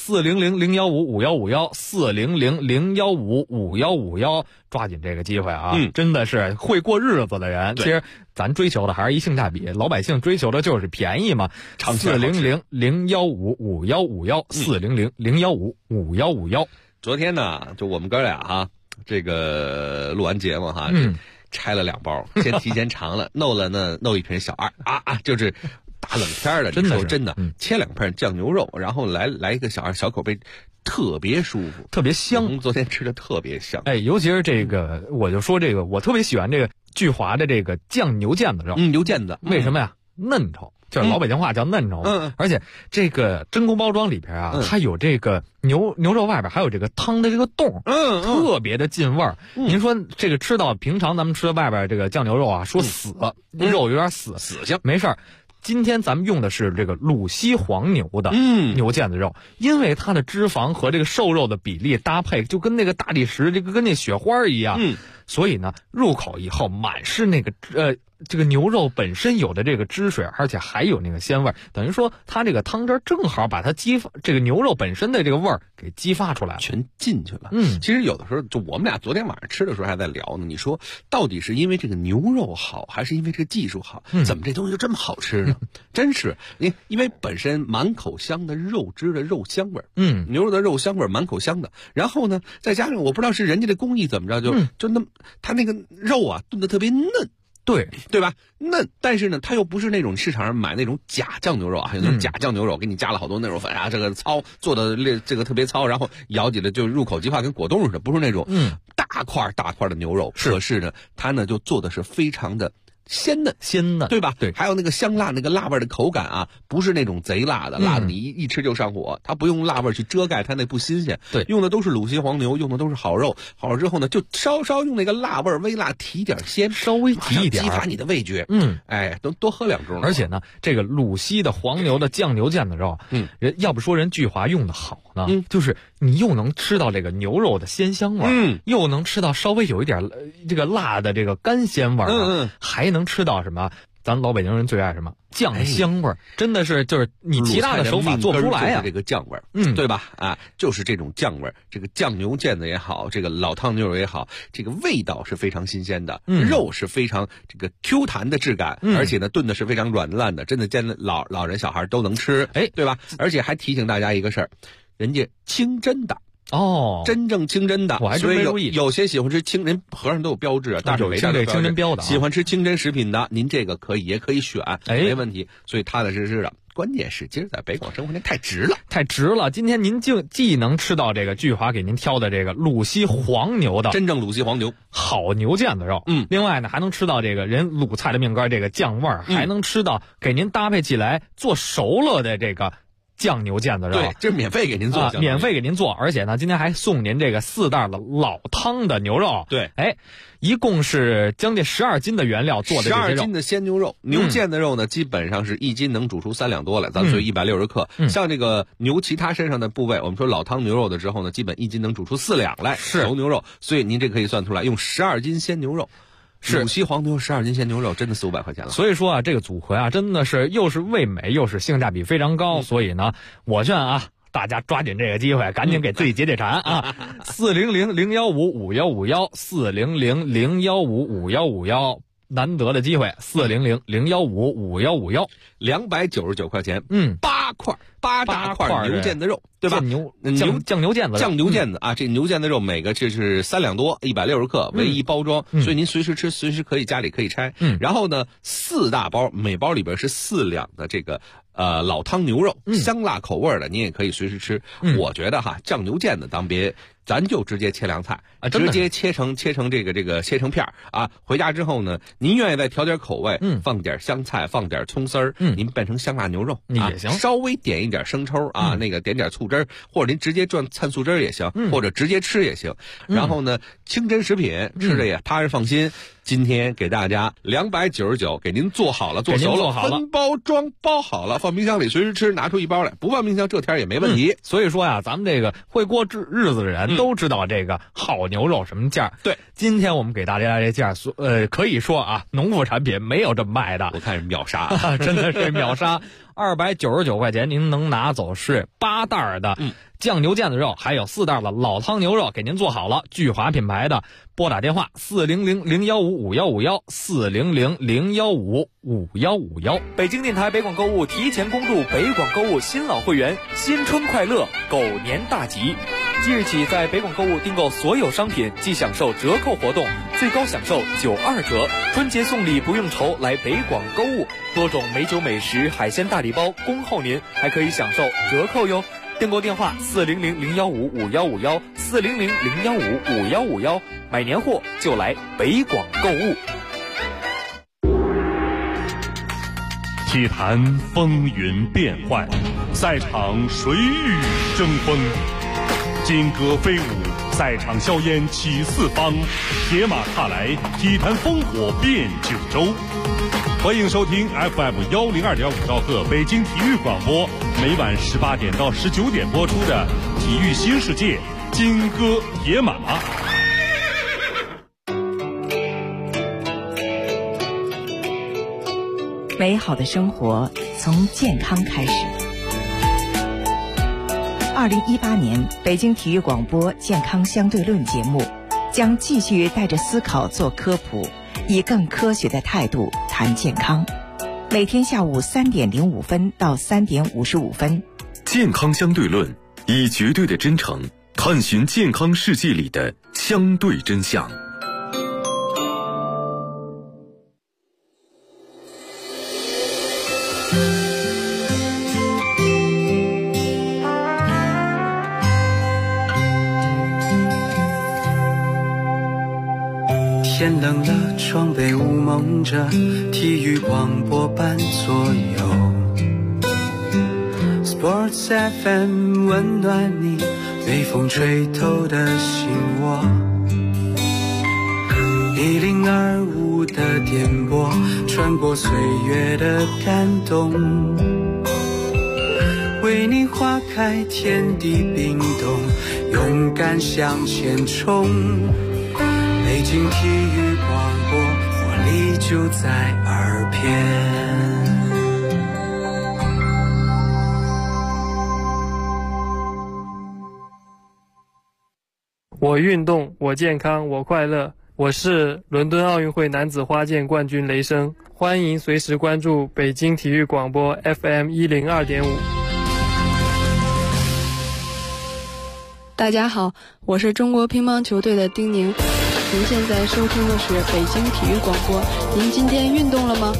400-015-5151，400-015-5151，抓紧这个机会啊！真的是会过日子的人，其实咱追求的还是一性价比，老百姓追求的就是便宜嘛。400-015-5151，400-015-5151。 昨天呢，就我们哥俩哈，这个录完节目哈，拆了2包，先提前尝了，弄一瓶小2啊，就是大冷天的，真的，切2片酱牛肉，然后来一个小2小口杯，特别舒服， 特别香。 昨天吃的特别香， 哎，尤其是这个，我就说这个，我特别喜欢这个聚华的这个酱牛腱子肉， 牛腱子， 为什么呀？嫩稠。就是老北京话叫嫩稠，而且这个真空包装里边啊，它有这个牛肉外边还有这个汤的这个洞，特别的进味儿。您说这个吃到平常咱们吃的外边这个酱牛肉啊，说死，肉有点死性， 没事儿。今天咱们用的是这个鲁西黄牛的牛腱子肉，因为它的脂肪和这个瘦肉的比例搭配就跟那个大理石这个跟那雪花一样，所以呢入口以后满是那个这个牛肉本身有的这个汁水，而且还有那个鲜味，等于说它这个汤汁正好把它这个牛肉本身的这个味儿给激发出来了， 全进去了。其实有的时候就我们俩昨天晚上吃的时候还在聊呢，你说到底是因为这个牛肉好，还是因为这个技术好？怎么这东西就这么好吃呢？真是，因为本身满口香的肉汁的肉香味儿，牛肉的肉香味儿满口香的，然后呢再加上我不知道是人家的工艺怎么着，就那它那个肉啊炖得特别嫩。对吧？嫩，但是呢，它又不是那种市场上买那种假酱牛肉啊，还有那种假酱牛肉，给你加了好多那种粉啊，这个糙做的这个特别糙，然后咬起来就入口即化，跟果冻似的，不是那种大块的牛肉。可是呢，它呢就做的是非常的鲜嫩，对吧？ 对， 还有那个香辣那个辣味的口感啊，不是那种贼辣的，辣的你一吃就上火。它不用辣味去遮盖它那不新鲜， 对， 用的都是鲁西黄牛，用的都是好肉。好了之后呢，就稍稍用那个辣味微辣提点鲜， 稍微提一点， 激发你的味觉。哎，多喝2盅。 而且呢，这个鲁西的黄牛的酱牛腱子肉，人要不说人聚华用的好呢，就是你又能吃到这个牛肉的鲜香味，又能吃到稍微有一点这个辣的这个干鲜味，还能吃到什么？咱老北京人最爱什么酱香味儿，真的是就是你其他的手法做不出来呀。 这个酱味儿，对吧？啊，就是这种酱味儿，这个酱牛腱子也好，这个老汤牛肉也好，这个味道是非常新鲜的，肉是非常这个 Q 弹的质感，而且呢炖的是非常软烂的，真的见老人小孩都能吃，对吧？而且还提醒大家一个事儿，人家清真的。真正清真的， 我还真没注意。 有些喜欢吃清真，盒上都有标志，大手围上清真标的。 喜欢吃清真食品的，您这个也可以选，没问题。所以踏踏实实的。关键是今儿在北广生活圈太值了。今天您就既能吃到这个聚华给您挑的这个鲁西黄牛的真正鲁西黄牛好牛腱子肉，另外呢还能吃到这个人鲁菜的命根这个酱味儿，还能吃到给您搭配起来做熟了的这个。酱牛腱子肉， 对，这是免费给您做， 免费给您做，而且呢，今天还送您这个4袋的老汤的牛肉， 对， 一共是将近12斤的原料做的这些肉，12 斤的鲜牛肉，牛腱子肉呢，基本上是1斤能煮出3两多来，咱所以160克。像这个牛其他身上的部位，我们说老汤牛肉的时候呢，基本1斤能煮出4两来，熟牛肉，所以您这可以算出来，用12斤鲜牛肉。 鲁西黄牛12斤鲜牛肉真的400-500块钱了。 所以说啊，这个组合啊，真的是又是味美又是性价比非常高。所以呢，我劝啊，大家抓紧这个机会，赶紧给自己解馋啊！400-015-5151，400-015-5151，难得的机会，400-015-5151，299块钱，8块8大块牛腱子肉，对吧？酱牛腱子， 酱牛腱子啊，这牛腱子肉每个这是3两多，160克为一包装，所以您随时吃，随时可以家里可以拆。然后呢，4大包，每包里边是4两的这个老汤牛肉，香辣口味的，您也可以随时吃。我觉得哈，酱牛腱子咱就直接切凉菜啊，直接切成这个切成片啊。回家之后呢，您愿意再调点口味，放点香菜，放点葱丝儿，您变成香辣牛肉也行， 稍微点一点生抽啊，那个点点醋汁儿，或者您直接蘸灿素汁儿也行，或者直接吃也行。然后呢，清真食品吃着也踏实放心。今天给大家299，给您做好了，做熟了，分包装包好了，放冰箱里随时吃，拿出一包来，不放冰箱这天也没问题。 所以说呀，咱们这个会过日子的人都知道这个好牛肉什么价。 对， 今天我们给大家这价，可以说啊，农副产品没有这么卖的。 我看是秒杀， 真的是秒杀。299块钱，您能拿走是8袋的酱牛腱子肉，还有4袋的老汤牛肉，给您做好了。聚华品牌的，拨打电话400-015-5151，400-015-5151。 北京电台北广购物提前公布北广购物新老会员，新春快乐，狗年大吉！即日起，在北广购物订购所有商品，即享受折扣活动，最高享受92折。春节送礼不用愁，来北广购物，多种美酒美食、海鲜大礼包恭候您，还可以享受折扣哟。订购电话400-015-5151，400-015-5151，买年货就来北广购物。 体坛风云变幻，赛场谁与争锋？金戈飞舞，赛场硝烟起四方，铁马踏来，体坛烽火遍九州。欢迎收听 FM102.5兆赫北京体育广播，每晚18点到19点播出的《体育新世界》金戈铁马。 美好的生活从健康开始。2018年北京体育广播健康相对论节目将继续带着思考做科普，以更科学的态度谈健康。每天下午3点05分到3点55分。 健康相对论，以绝对的真诚探寻健康世界里的相对真相。 天冷了，窗被雾蒙着，体育广播伴左右。Sports FM 温暖你，微风吹透的心窝。1025的电波，穿过岁月的感动，为你花开，天地冰冻，勇敢向前冲。北京体育广播，活力就在耳边。 我运动，我健康，我快乐。我是伦敦奥运会男子花剑冠军雷声，欢迎随时关注北京体育广播 FM102.5。 大家好，我是中国乒乓球队的丁宁。您现在收听的是北京体育广播，您今天运动了吗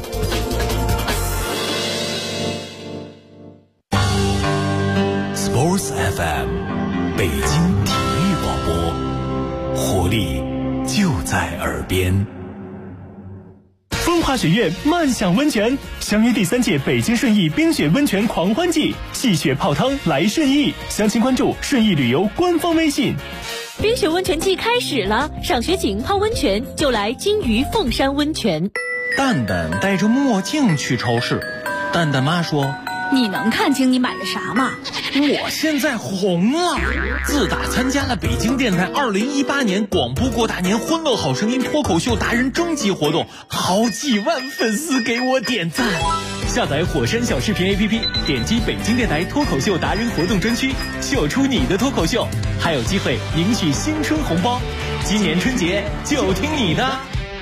？Sports FM， 北京体育广播，活力就在耳边。 风华学院漫享温泉，相约第3届北京顺义冰雪温泉狂欢季，戏雪泡汤来顺义，详情关注顺义旅游官方微信。 冰雪温泉季开始了，赏雪景泡温泉就来金鱼凤山温泉。 蛋蛋戴着墨镜去超市，蛋蛋妈说：“ 你能看清你买的啥吗？ 我现在红了，自打参加了北京电台2018年广播过大年欢乐好声音脱口秀达人征集活动，好几万粉丝给我点赞。 下载火山小视频 APP， 点击北京电台脱口秀达人活动专区，秀出你的脱口秀，还有机会赢取新春红包。今年春节就听你的。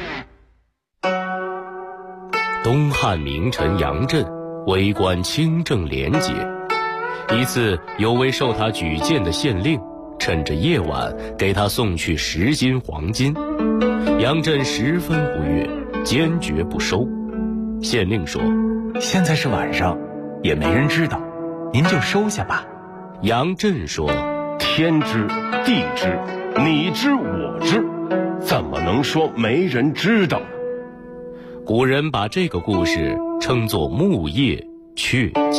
东汉名臣杨震为官清正廉洁，一次有位受他举荐的县令趁着夜晚给他送去10斤黄金，杨震十分不悦，坚决不收。县令说： 现在是晚上，也没人知道，您就收下吧。 杨震说： 天知地知，你知我知，怎么能说没人知道呢？ 古人把这个故事称作木叶雀